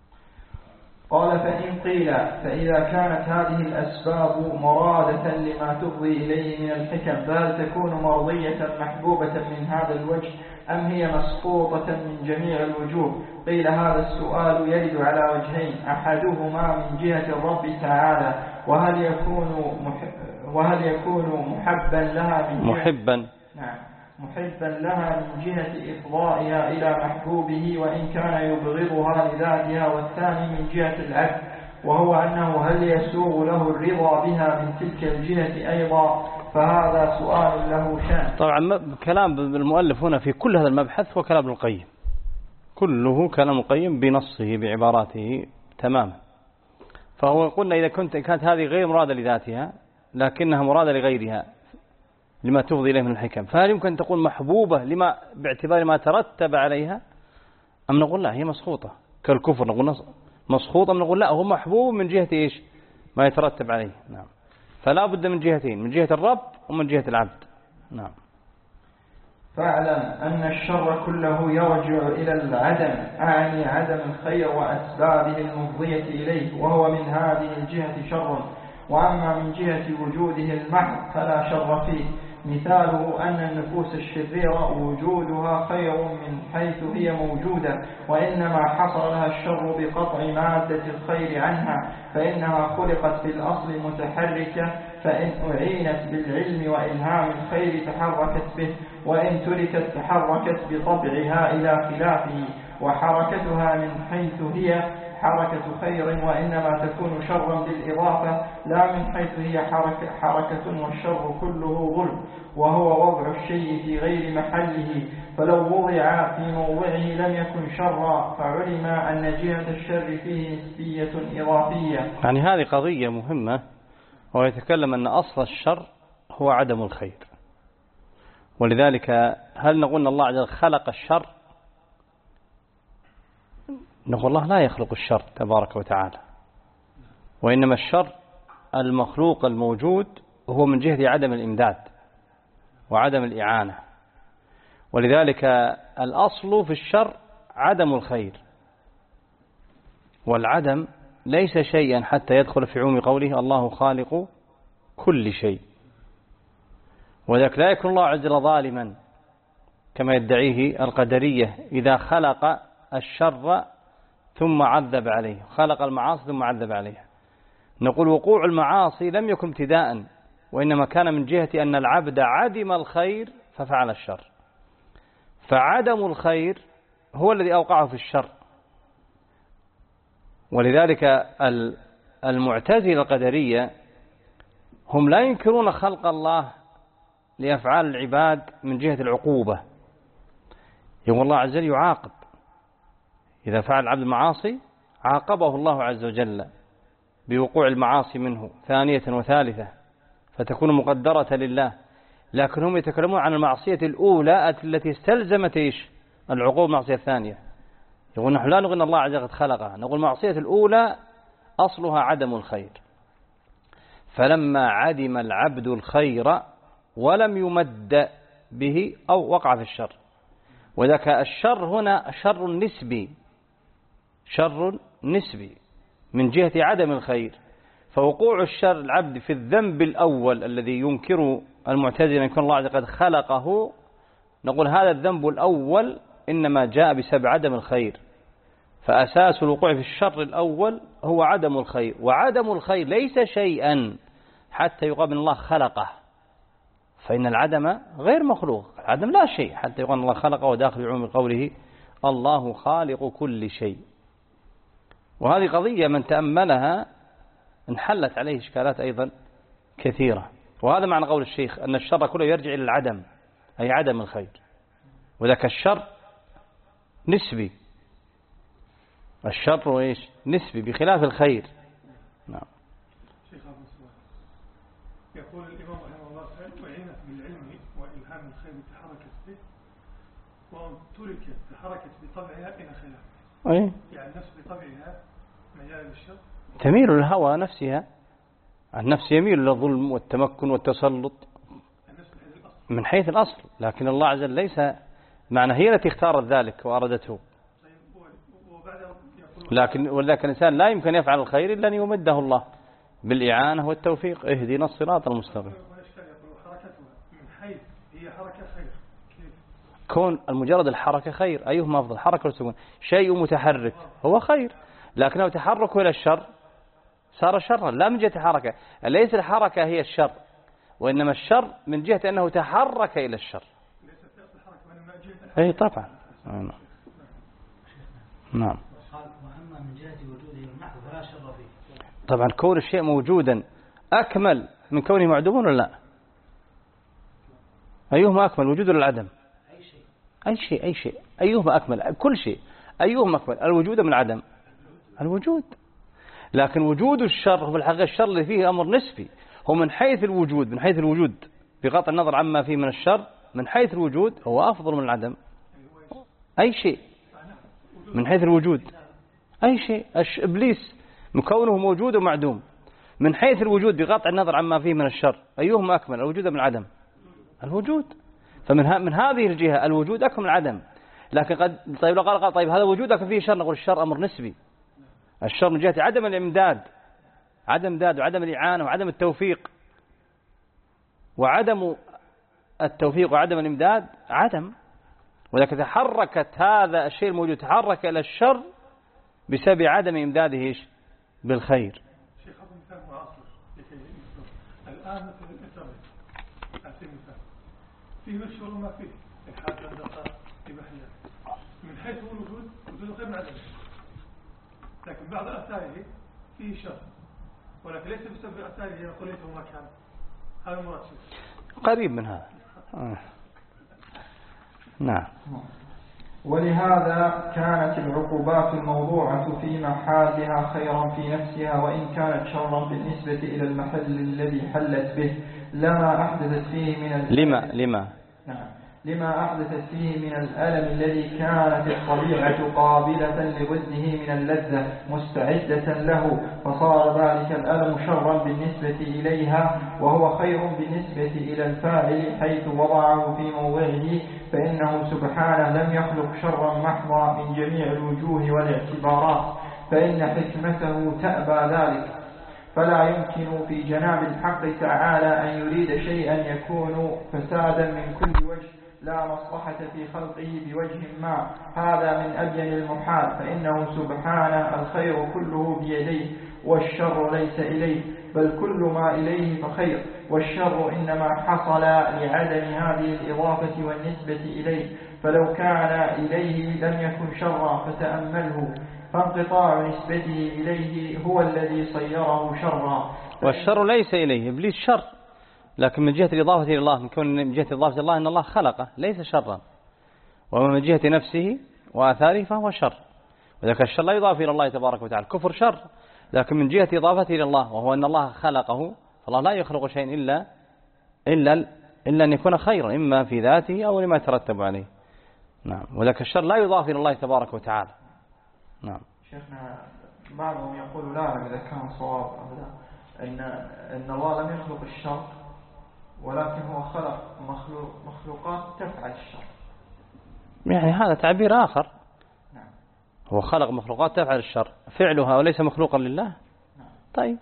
قال فإن قيل فإذا كانت هذه الأسباب مرادة لما تفضي إليه من الحكم فهل تكون مرضية محبوبة من هذا الوجه أم هي مسقوطة من جميع الوجوه؟ قيل هذا السؤال يرد على وجهين، أحدهما من جهة الرب تعالى، وهل يكون محب وهل يكون محبا لها من محبا نعم محبا لها من جهة إفضائها إلى محبوبه وإن كان يبغضها لذاتها، والثاني من جهة العبد، وهو أنه هل يسوغ له الرضا بها من تلك الجهة أيضا؟ فهذا سؤال له شان. طبعا كلام المؤلف هنا في كل هذا المبحث هو كلام ابن القيم، كله كلام القيم بنصه بعباراته تماما. فهو قلنا إذا كنت كانت هذه غير مرادة لذاتها لكنها مرادة لغيرها لما تفضي إليه من الحكم، فهل يمكن أن تكون محبوبة لما باعتبار ما ترتب عليها، أم نقول لا هي مسخوطة كالكفر؟ نقول مسخوطة، أم نقول لا هو محبوب من جهة إيش ما يترتب عليه. نعم. فلا بد من جهتين، من جهة الرب ومن جهة العبد. نعم. فاعلم أن الشر كله يرجع إلى العدم، أعني عدم الخير وأسبابه المفضية إليه، وهو من هذه الجهة شر. وأما من جهة وجوده المحض فلا شر فيه. مثاله أن النفوس الشريرة وجودها خير من حيث هي موجودة، وإنما حصل لها الشر بقطع مادة الخير عنها، فإنها خلقت في الأصل متحركة، فإن أعينت بالعلم وإلهام الخير تحركت به، وإن تركت تحركت بطبعها إلى خلافه، وحركتها من حيث هي حركة خير، وإنما تكون شرا بالإضافة لا من حيث هي حركة, حركة والشر كله ظلم، وهو وضع الشيء في غير محله، فلو وضع في موضعه لم يكن شرا، فعلم أن جهة الشر فيه نسبية إضافية. يعني هذه قضية مهمة، ويتكلم أن أصل الشر هو عدم الخير. ولذلك هل نقول الله عز وجل خلق الشر؟ نقول الله لا يخلق الشر تبارك وتعالى، وإنما الشر المخلوق الموجود هو من جهة عدم الإمداد وعدم الإعانة. ولذلك الأصل في الشر عدم الخير، والعدم ليس شيئا حتى يدخل في عموم قوله الله خالق كل شيء. وذلك لا يكون الله عز وجل ظالما كما يدعيه القدرية إذا خلق الشر ثم عذب عليه، خلق المعاصي ثم عذب عليها. نقول وقوع المعاصي لم يكن ابتداء، وإنما كان من جهة أن العبد عدم الخير ففعل الشر، فعدم الخير هو الذي أوقعه في الشر. ولذلك المعتزلة القدرية هم لا ينكرون خلق الله لأفعال العباد من جهة العقوبة. يقول الله عز وجل يعاقب إذا فعل العبد المعاصي، عاقبه الله عز وجل بوقوع المعاصي منه ثانية وثالثة فتكون مقدرة لله. لكن هم يتكلمون عن المعصية الأولى التي استلزمت إيش العقوبة المعصية الثانية. يقول نحن لا نقول أن الله عز وجل خلقها، نقول معصية الأولى أصلها عدم الخير، فلما عدم العبد الخير ولم يمد به أو وقع في الشر. وذاك الشر هنا شر نسبي، شر نسبي من جهة عدم الخير. فوقوع الشر العبد في الذنب الأول الذي ينكر المعتزلة أن يكون الله عز وجل قد خلقه، نقول هذا الذنب الأول إنما جاء بسبب عدم الخير، فأساس الوقوع في الشر الأول هو عدم الخير، وعدم الخير ليس شيئا حتى يقال إن الله خلقه، فإن العدم غير مخلوق، العدم لا شيء حتى يقال إن الله خلقه، وداخل عموم قوله الله خالق كل شيء. وهذه قضية من تأملها انحلت عليه إشكالات أيضا كثيرة. وهذا معنى قول الشيخ أن الشر كله يرجع إلى العدم، أي عدم الخير، وذاك الشر نسبي، الشر إيش نسبي بخلاف الخير. نعم. شيخ أبو سؤال يقول الإمام رحمه الله وعينت بالعلم وإلهام الخير تحركت به وتركت تحركت بطبعها إلى خلاف. أي. يعني النفس بطبعها ميال للشر، تميل للهوى نفسها، النفس يميل للظلم والتمكن والتسلط من حيث الأصل، لكن الله عز وجل ليس معنى هي التي اختارت ذلك وأرادته. لكن ولذلك الإنسان لا يمكن يفعل الخير إلا أن يمده الله بالإعانة والتوفيق، اهدنا الصراط المستقيم. كون المجرد الحركة خير، أيهما أفضل، حركة والسكون؟ شيء متحرك هو خير، لكنه تحرك إلى الشر صار شرا، لا من جهة الحركة، ليس الحركة هي الشر، وإنما الشر من جهة أنه تحرك إلى الشر. أي طبعا. نعم. طبعا كون الشيء موجودا أكمل من كونه معدوما ولا لا؟ أيهما أكمل، الوجود ولا العدم؟ أي شيء أي شيء أيهما أكمل، كل شيء أيهما أكمل، الوجود من العدم؟ الوجود. لكن وجود الشر في الحقيقة الشر اللي فيه أمر نسبي، هو من حيث الوجود، من حيث الوجود بغض النظر عما فيه من الشر، من حيث الوجود هو أفضل من العدم. أي شيء من حيث الوجود، أي شيء. إبليس مكونه موجود ومعدوم، من حيث الوجود بغض النظر عما فيه من الشر أيهما أكمل، الوجود من العدم؟ الوجود. فمن من هذه الجهة الوجود أكمل العدم. لكن قد طيب لو قال قال طيب هذا وجود لكن فيه شر، نقول الشر أمر نسبي، الشر من جهة عدم الإمداد، عدم إمداد وعدم الإعانة وعدم التوفيق، وعدم التوفيق وعدم الإمداد عدم، ولكن تحركت هذا الشيء الموجود تحرك إلى الشر بسبب عدم إمداده إيش بالخير. شيخ هذا مثال معاصر الآن مثل الإنترنت، أعطي مثال فيه مشهور وما فيه الحاجة الدقة إباحية، من حيث هو الوجود وجود غير من عدم، لكن بعض آثاره فيه شر، ولكن ليس بسبب آثاره يقول ليس هو مكان. هذا مراد شيخ قريب من هذا. آه. نعم. ولهذا كانت العقوبات الموضوعة في محلها خيرا في نفسها، وإن كانت شرا بالنسبة إلى المحل الذي حلت به، لما أحدثت فيه من الألم لما لما نعم لما أحدثت فيه من الألم الذي كانت الطبيعة قابلة لضده من اللذة مستعدة له، فصار ذلك الألم شرا بالنسبة إليها وهو خير بالنسبة إلى الفاعل حيث وضعه في موضعه، فإنه سبحانه لم يخلق شرا محضا من جميع الوجوه والاعتبارات، فإن حكمته تأبى ذلك، فلا يمكن في جناب الحق تعالى أن يريد شيئا يكون فسادا من كل وجه لا مصلحة في خلقه بوجه ما، هذا من أبين المحال، فإنه سبحانه الخير كله بيديه والشر ليس إليه، بل كل ما إليه فخير، والشر إنما حصل لعدم هذه الإضافة والنسبة إليه، فلو كان إليه لم يكن شرا، فتأمله، فانقطاع نسبته إليه هو الذي صيره شرا. والشر ليس إليه، إبليس شر، لكن من جهة الإضافة إلى الله، من كون من جهة الإضافة إلى الله أن الله خلقه ليس شرا، ومن جهة نفسه وآثاره فهو شر، وذلك الشر لا يضاف إلى الله تبارك وتعالى، كفر شر، لكن من جهة إضافته إلى الله وهو أن الله خلقه، فالله لا يخلق شيء إلا إلا إلا أن يكون خيرا إما في ذاته أو لما يترتب عليه. نعم. وذلك الشر لا يضاف إلى الله تبارك وتعالى، نعم. شيخنا بعضهم يقول لا إذا كان صواب أو لا أن أن الله لم يخلق الشر ولكن هو خلق مخلوق مخلوقات تفعل الشر. يعني هذا تعبير آخر. نعم. هو خلق مخلوقات تفعل الشر، فعلها وليس مخلوقا لله. نعم. طيب.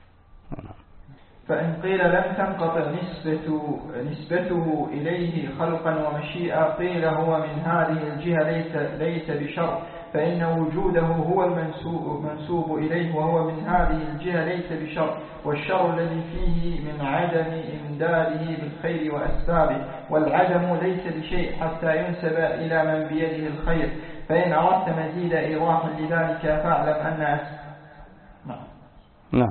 فإن قيل لم تنقطع نسبة نسبته إليه خلقا ومشيئة قيل هو من هذه الجهة ليس ليس بشر، فإن وجوده هو المنسوب منسوب إليه، وهو من هذه الجهة ليس بشر، والشر الذي فيه من عدم إمداده بالخير وأسبابه، والعدم ليس بشيء حتى ينسب إلى من بيده الخير. فإن أردت مزيد إيضاحا لذلك فاعلم أن أس... نعم. نعم.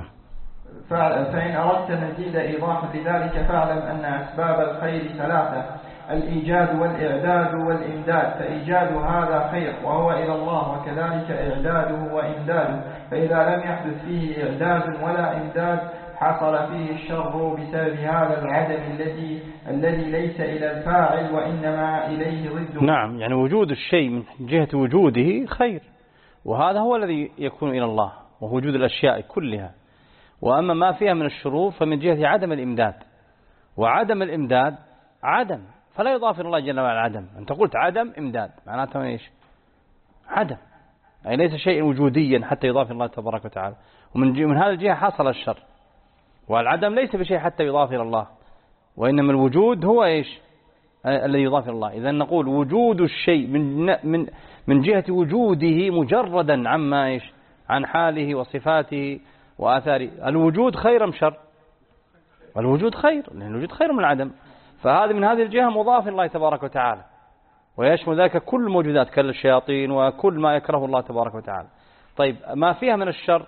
فإن أردت مزيد إيضاح لذلك فاعلم أن أسباب الخير ثلاثة: الإيجاد والإعداد والإمداد، فإيجاد هذا خير وهو إلى الله، وكذلك إعداده وإمداده، فإذا لم يحدث فيه إعداد ولا إمداد حصل فيه الشر بسبب هذا العدم الذي الذي ليس إلى الفاعل وإنما إليه ضده. نعم، يعني وجود الشيء من جهة وجوده خير، وهذا هو الذي يكون إلى الله، ووجود الأشياء كلها. وأما ما فيها من الشرور فمن جهة عدم الإمداد، وعدم الإمداد عدم، فلا يضاف إلى الله جل وعلا عدم. أنت قلت عدم إمداد معناته إيش؟ عدم، أي ليس شيء وجوديا حتى يضاف إلى الله تبارك وتعالى. ومن من هذا الجهة حصل الشر، والعدم ليس بشيء حتى يضاف إلى الله، وإنما الوجود هو إيش؟ الذي يضاف إلى الله. إذا نقول وجود الشيء من من من جهة وجوده مجردا عما إيش؟ عن حاله وصفاته وآثاره. الوجود خير أم شر؟ الوجود خير، لأن الوجود خير من العدم، فهذا من هذه الجهة مضاف إلى الله تبارك وتعالى، ويشمل ذلك كل الموجودات كالشياطين وكل ما يكره الله تبارك وتعالى. طيب ما فيها من الشر،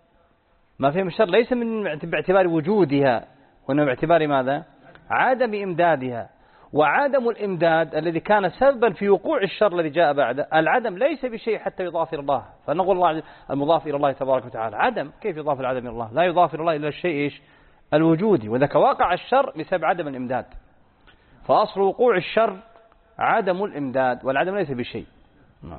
ما فيها من الشر ليس من باعتبار وجودها، وإنما باعتبار ماذا؟ عدم إمدادها. وعدم الإمداد الذي كان سببا في وقوع الشر الذي جاء بعده، العدم ليس بشيء حتى يضاف إلى الله. فنقول الله المضاف إلى الله تبارك وتعالى عدم، كيف يضاف العدم إلى الله؟ لا يضاف إلى الله إلا الشيء إيش؟ الوجودي، وذاك واقع الشر بسبب عدم الإمداد. فأصل وقوع الشر عدم الإمداد، والعدم ليس بشيء. نعم.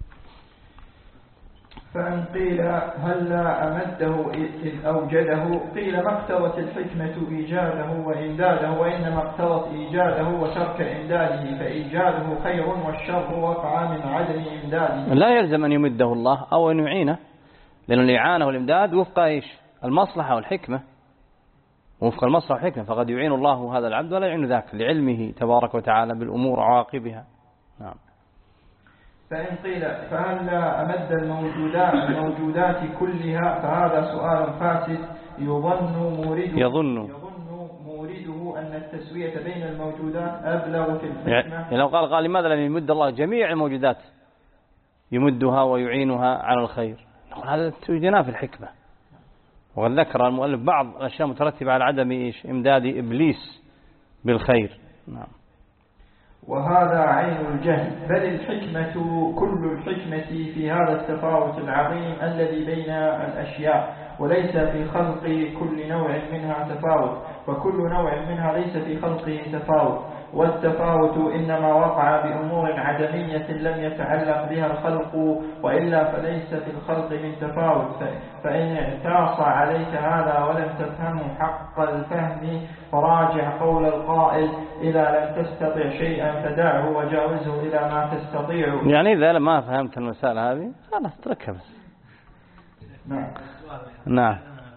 فإن قيل هل لا أمده إذ أوجده قيل ما اقتضت الحكمة إيجاده وإمداده، وإنما اقتضت إيجاده وترك إمداده، فإيجاده خير والشر وقع من عدم إمداده. لا يلزم أن يمده الله أو أن يعينه، لأن الإعانة والإمداد وفق إيش؟ المصلحة والحكمة، وفق المصلحة والحكمة، فقد يعين الله هذا العبد ولا يعين ذاك لعلمه تبارك وتعالى بالأمور وعواقبها. نعم. فإن قيل فهل لا أمد الموجودات الموجودات كلها، فهذا سؤال فاسد يظن مورده يظن يظن مورده أن التسوية بين الموجودات أبلغ في الحكمة. يعني لو قال قال لماذا لم يمد الله جميع الموجودات يمدها ويعينها على الخير؟ نقول هذا توجدنا في الحكمة. وقد ذكر المؤلف بعض الأشياء مترتبة على عدم إيش؟ إمداد إبليس بالخير. نعم. وهذا عين الجهل، بل الحكمة كل الحكمة في هذا التفاوت العظيم الذي بين الأشياء، وليس في خلق كل نوع منها تفاوت، وكل نوع منها ليس في خلقه تفاوت، والتفاوت إنما وقع بأمور عدمية لم يتعلق بها الخلق، وإلا فليس في الخلق من تفاوت. فإن اعتاص عليك هذا ولم تفهمه حق الفهم فراجع قول القائل إذا لم تستطع شيئا فدعه وجاوزه إلى ما تستطيع. يعني إذا ما فهمت المسألة هذه خلاص اتركها بس. نعم. نعم.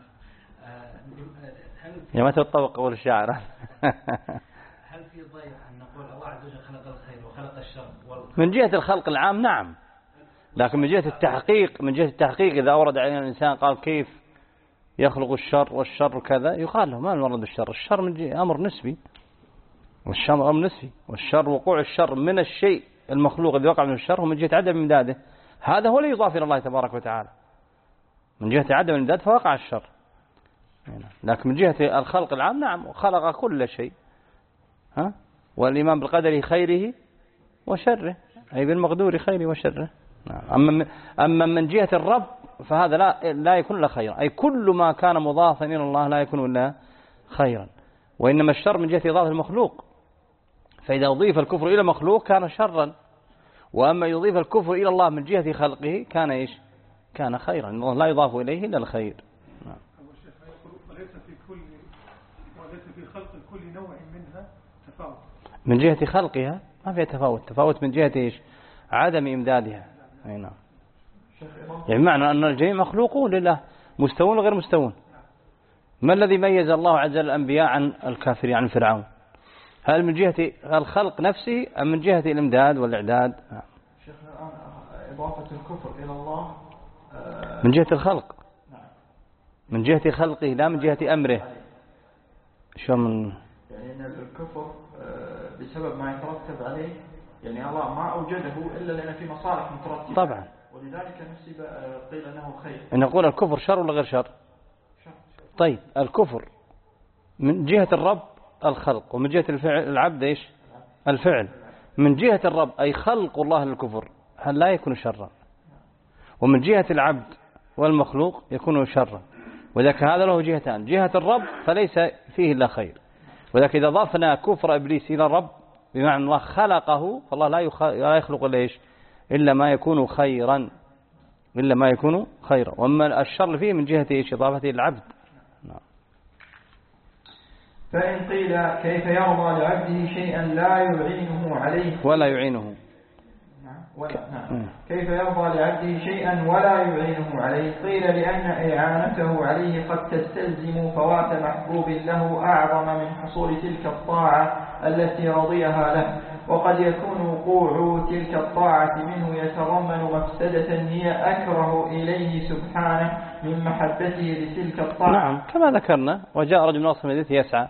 يا ما تتطبق قول الشاعر. هل في ضيق أن نقول الله عز وجل خلق الخير وخلق الشر؟ من جهة الخلق العام نعم، لكن من جهة التحقيق من جهة التحقيق إذا أورد علينا الإنسان قال كيف يخلق الشر والشر كذا، يقال له ما المراد بالشر؟ الشر من جهة أمر نسبي، والشر أمر نسبي، والشر وقوع الشر من الشيء المخلوق الذي وقع من الشر ومن جهة عدم إمداده، هذا هو اللي يضاف إلى الله تبارك وتعالى. من جهة عدم الإمداد فوقع الشر، لكن من جهة الخلق العام نعم خلق كل شيء، ها؟ والإيمان بالقدر خيره وشره، أي بالمقدور خيره وشره. أما أما من جهة الرب فهذا لا لا يكون إلا خيرا، أي كل ما كان مضافا إلى الله لا يكون إلا خيرا، وإنما الشر من جهة إضافة المخلوق، فإذا أضيف الكفر إلى مخلوق كان شرا، وأما يضيف الكفر إلى الله من جهة خلقه كان إيش؟ كان خيرا. الله لا يضاف إليه إلا الخير. نعم. وليس في كل وليس في خلق كل نوع منها تفاوت. من جهة خلقها ما فيها تفاوت. تفاوت من جهة إيش؟ عدم إمدادها. أي نعم. يعني معنى أن الجميع مخلوقون لله مستوون وغير مستوون. ما الذي ميز الله عز وجل الأنبياء عن الكافرين عن فرعون؟ هل من جهة الخلق نفسه أم من جهة الإمداد والإعداد؟ شيخنا الآن إضافة الكفر إلى الله من جهة الخلق، من جهة خلقه لا من جهة أمره. شو من يعني أن الكفر بسبب ما يترتب عليه، يعني الله ما أوجده إلا لأن في مصالح مترتبة طبعا، ولذلك نسب قيل أنه خير. أن نقول الكفر شر ولا غير شر؟ شر. طيب الكفر من جهة الرب الخلق، ومن جهة الفعل العبد إيش؟ الفعل. من جهة الرب أي خلق الله للكفر هل لا يكون شرا، ومن جهة العبد والمخلوق يكون شرا. وذلك هذا له جهتان، جهة الرب فليس فيه إلا خير، وذلك إذا ضافنا كفر إبليس إلى الرب بمعنى الله خلقه، فالله لا يخلق إلا إيش؟ إلا ما يكون خيرا، إلا ما يكون خيرا. وأما الشر فيه من جهة إيش؟ إضافته للعبد. نعم. فإن قيل كيف يرضى لعبده شيئا لا يعينه عليه ولا يعينه ولا نعم. كيف يرضى لعبده شيئا ولا يعينه عليه؟ قيل لأن إعانته عليه قد تستلزم فوات محبوب له أعظم من حصول تلك الطاعة التي رضيها له، وقد يكون وقوع تلك الطاعة منه يتضمن مفسدة هي أكره إليه سبحانه من محبته لتلك الطاعة. نعم كما ذكرنا. وجاء رجل ناصر من المدينة يسعى،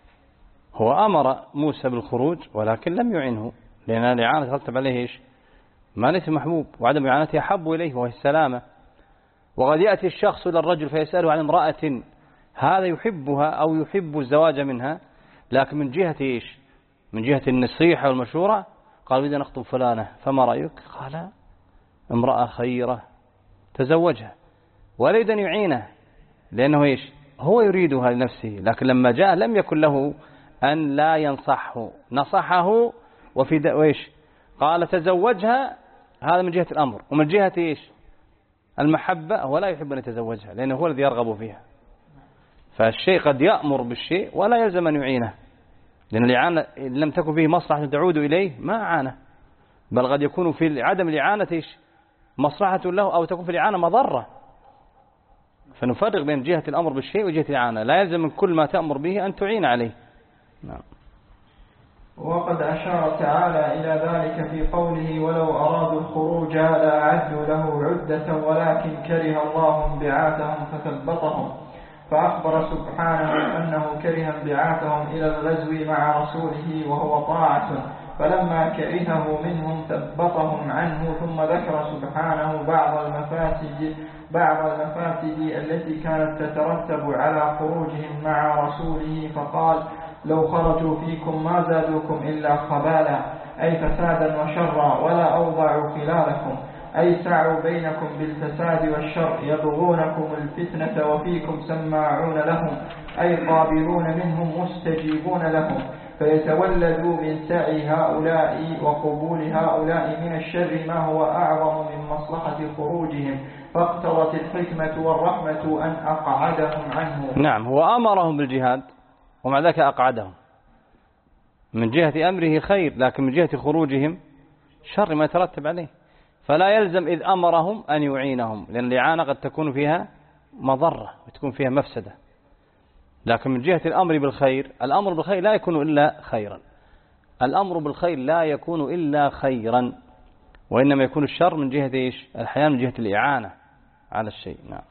هو أمر موسى بالخروج ولكن لم يعنه، لأن الإعانة ترتب عليه إيش؟ ما ليس محبوب، وعدم إعانته أحب إليه وهي السلامة. وقد يأتي الشخص إلى الرجل فيسأله عن امرأة هذا يحبها أو يحب الزواج منها، لكن من جهة إيش؟ من جهة النصيحة والمشورة قال بدنا نخطب فلانة فما رأيك؟ قال امرأة خيرة تزوجها، ولا يريد أن يعينه لأنه إيش؟ هو يريدها لنفسه، لكن لما جاء لم يكن له أن لا ينصحه، نصحه وفي وإيش؟ قال تزوجها. هذا من جهة الأمر، ومن جهة إيش؟ المحبة هو لا يحب أن يتزوجها لأنه هو الذي يرغب فيها. فالشيء قد يأمر بالشيء ولا يلزم أن يعينه، لأن الإعانة إن لم تكن فيه مصلحة تعود إليه ما أعانه، بل قد يكون في عدم الإعانة إيش؟ مصلحة له، أو تكون في الإعانة مضرة. فنفرق بين جهة الأمر بالشيء وجهة الإعانة، لا يلزم من كل ما تأمر به أن تعين عليه. نعم. وقد أشار تعالى إلى ذلك في قوله ولو أرادوا الخروج لأعدوا له عدة ولكن كره الله انبعاثهم فثبطهم، فأخبر سبحانه أنه كره انبعاثهم إلى الغزو مع رسوله وهو طاعة، فلما كرهه منهم ثبطهم عنه. ثم ذكر سبحانه بعض المفاسد بعض المفاسد التي كانت تترتب على خروجهم مع رسوله، فقال لو خرجوا فيكم ما زادوكم إلا خبالا، أي فسادا وشرا، ولا أوضعوا خلالكم، أي سعوا بينكم بالفساد والشر، يبغونكم الفتنة وفيكم سماعون لهم، أي قابلون منهم مستجيبون لهم، فيتولد من سعي هؤلاء وقبول هؤلاء من الشر ما هو أعظم من مصلحة خروجهم، فاقتضت الحكمة والرحمة أن أقعدهم عنه. نعم، هو أمرهم بالجهاد ومع ذلك أقعدهم. من جهة أمره خير، لكن من جهة خروجهم شر ما يترتب عليه، فلا يلزم إذ أمرهم أن يعينهم، لأن الإعانة قد تكون فيها مضرة وتكون فيها مفسدة. لكن من جهة الأمر بالخير، الأمر بالخير لا يكون إلا خيرا، الأمر بالخير لا يكون إلا خيرا، وإنما يكون الشر من جهة إيش؟ الحياة من جهة الإعانة على الشيء. نعم.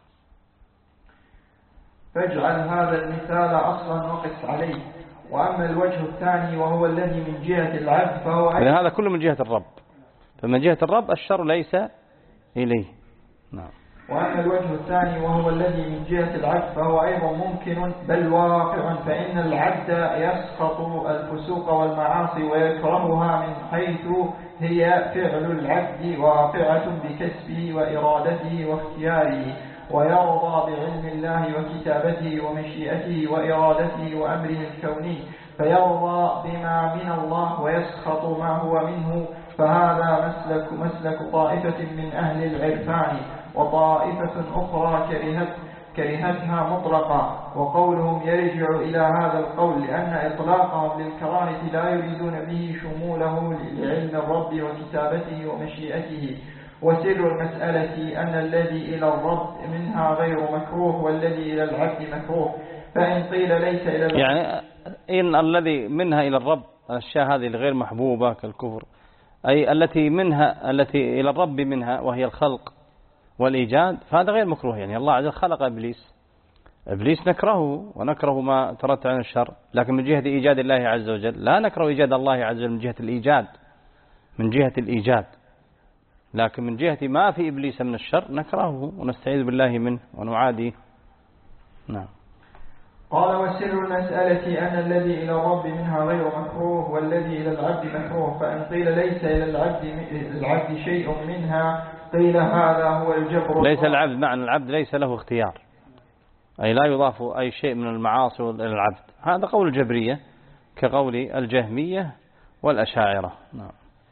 فاجعل هذا المثال أصلا وقس عليه. وأما الوجه الثاني وهو الذي من جهة العبد فهو لأن هذا كله من جهة الرب، فمن جهة الرب الشر ليس إليه. نعم. وأما الوجه الثاني وهو الذي من جهة العبد فهو أيضا ممكن بل واقع، فإن العبد يسخط الفسوق والمعاصي ويكرهها من حيث هي فعل العبد واقعة بكسبه وإرادته واختياره، ويرضى بعلم الله وكتابته ومشيئته وإرادته وأمره الكوني، فيرضى بما من الله ويسخط ما هو منه، فهذا مسلك, مسلك طائفة من أهل العرفان، وطائفة أخرى كرهت كرهتها مطلقا. وقولهم يرجع إلى هذا القول لأن إطلاقهم للكراهة لا يريدون به شموله لعلم الرب وكتابته ومشيئته. وسر المسألة أن الذي إلى الرب منها غير مكروه والذي إلى العبد مكروه. فإن قيل ليس إلى العبد يعني إن الذي منها إلى الرب الأشياء هذه الغير محبوبة كالكفر، أي التي منها التي إلى الرب منها وهي الخلق والإيجاد، فهذا غير مكروه. يعني الله عز وجل خلق إبليس، إبليس نكرهه ونكره ما ترتب عن الشر، لكن من جهة إيجاد الله عز وجل لا نكره إيجاد الله عز وجل من جهة الإيجاد من جهة الإيجاد لكن من جهة ما في إبليس من الشر نكرهه ونستعيذ بالله منه ونعاديه. نعم. قال وسر المسألة أن الذي إلى الرب منها غير مكروه والذي إلى العبد مكروه. فإن قيل ليس إلى العبد, العبد شيء منها قيل هذا هو الجبر. ليس العبد معنى العبد ليس له اختيار، أي لا يضاف أي شيء من المعاصي إلى العبد. هذا قول الجبرية كقول الجهمية والأشاعرة. نعم.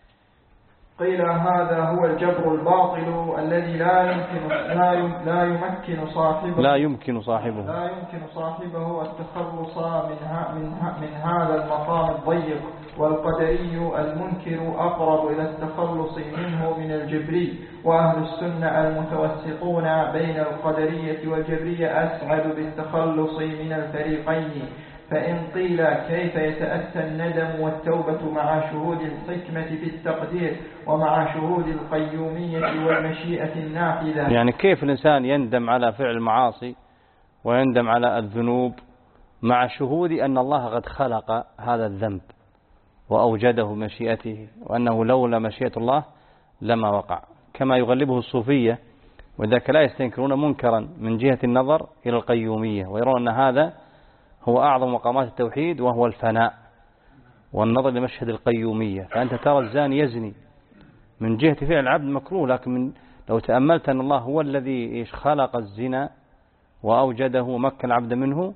قيل هذا هو الجبر الباطل الذي لا يمكن لا يمكن صاحبه لا يمكن صاحبه لا يمكن صاحبه التخلص من من من هذا المقام الضيق. والقدري المنكر أقرب إلى التخلص منه من الجبري. وأهل السنة المتوسطون بين القدرية والجبرية أسعد بالتخلص من الفريقين. فإن قيل كيف يتأتى الندم والتوبة مع شهود الحكمة في التقدير ومع شهود القيومية والمشيئة النافذة؟ يعني كيف الإنسان يندم على فعل المعاصي ويندم على الذنوب مع شهود أن الله قد خلق هذا الذنب وأوجده مشيئته، وأنه لولا مشيئة الله لما وقع، كما يغلبه الصوفية، وذاك لا يستنكرون منكرا من جهة النظر إلى القيومية، ويرون أن هذا هو أعظم مقامات التوحيد وهو الفناء والنظر لمشهد القيومية. فأنت ترى الزاني يزني من جهة فعل العبد مكروه، لكن من لو تأملت أن الله هو الذي خلق الزنا وأوجده ومكن العبد منه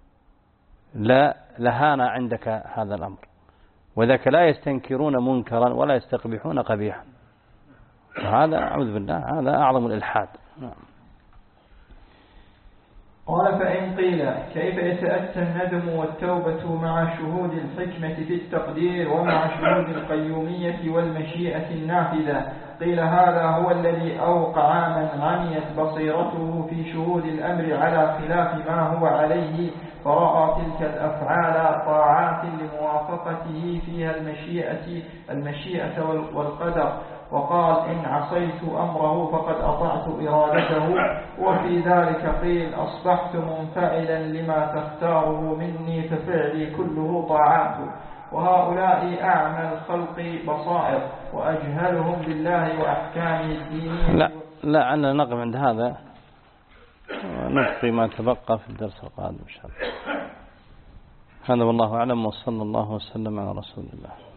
لا لهان عندك هذا الأمر، وذاك لا يستنكرون منكرا ولا يستقبحون قبيحا. هذا أعوذ بالله هذا أعظم الإلحاد. نعم. قال فإن قيل كيف يتأتى الندم والتوبة مع شهود الحكمة في التقدير ومع شهود القيومية والمشيئة النافذة؟ قيل هذا هو الذي أوقع من عميت بصيرته في شهود الأمر على خلاف ما هو عليه، فرأى تلك الأفعال طاعات لموافقته فيها المشيئة, المشيئة والقدر، وقال إن عصيت أمره فقد أطعت إرادته. وفي ذلك قيل أصبحت منفعلا لما تختاره مني ففعلي كله طاعات. وهؤلاء أعمى الخلق بصائر وأجهلهم بالله وأحكامه الدينية. لا لا عنا نقف عند هذا ونبقي ما تبقى في الدرس القادم إن شاء الله. هذا والله أعلم، وصلى الله وسلم على رسول الله.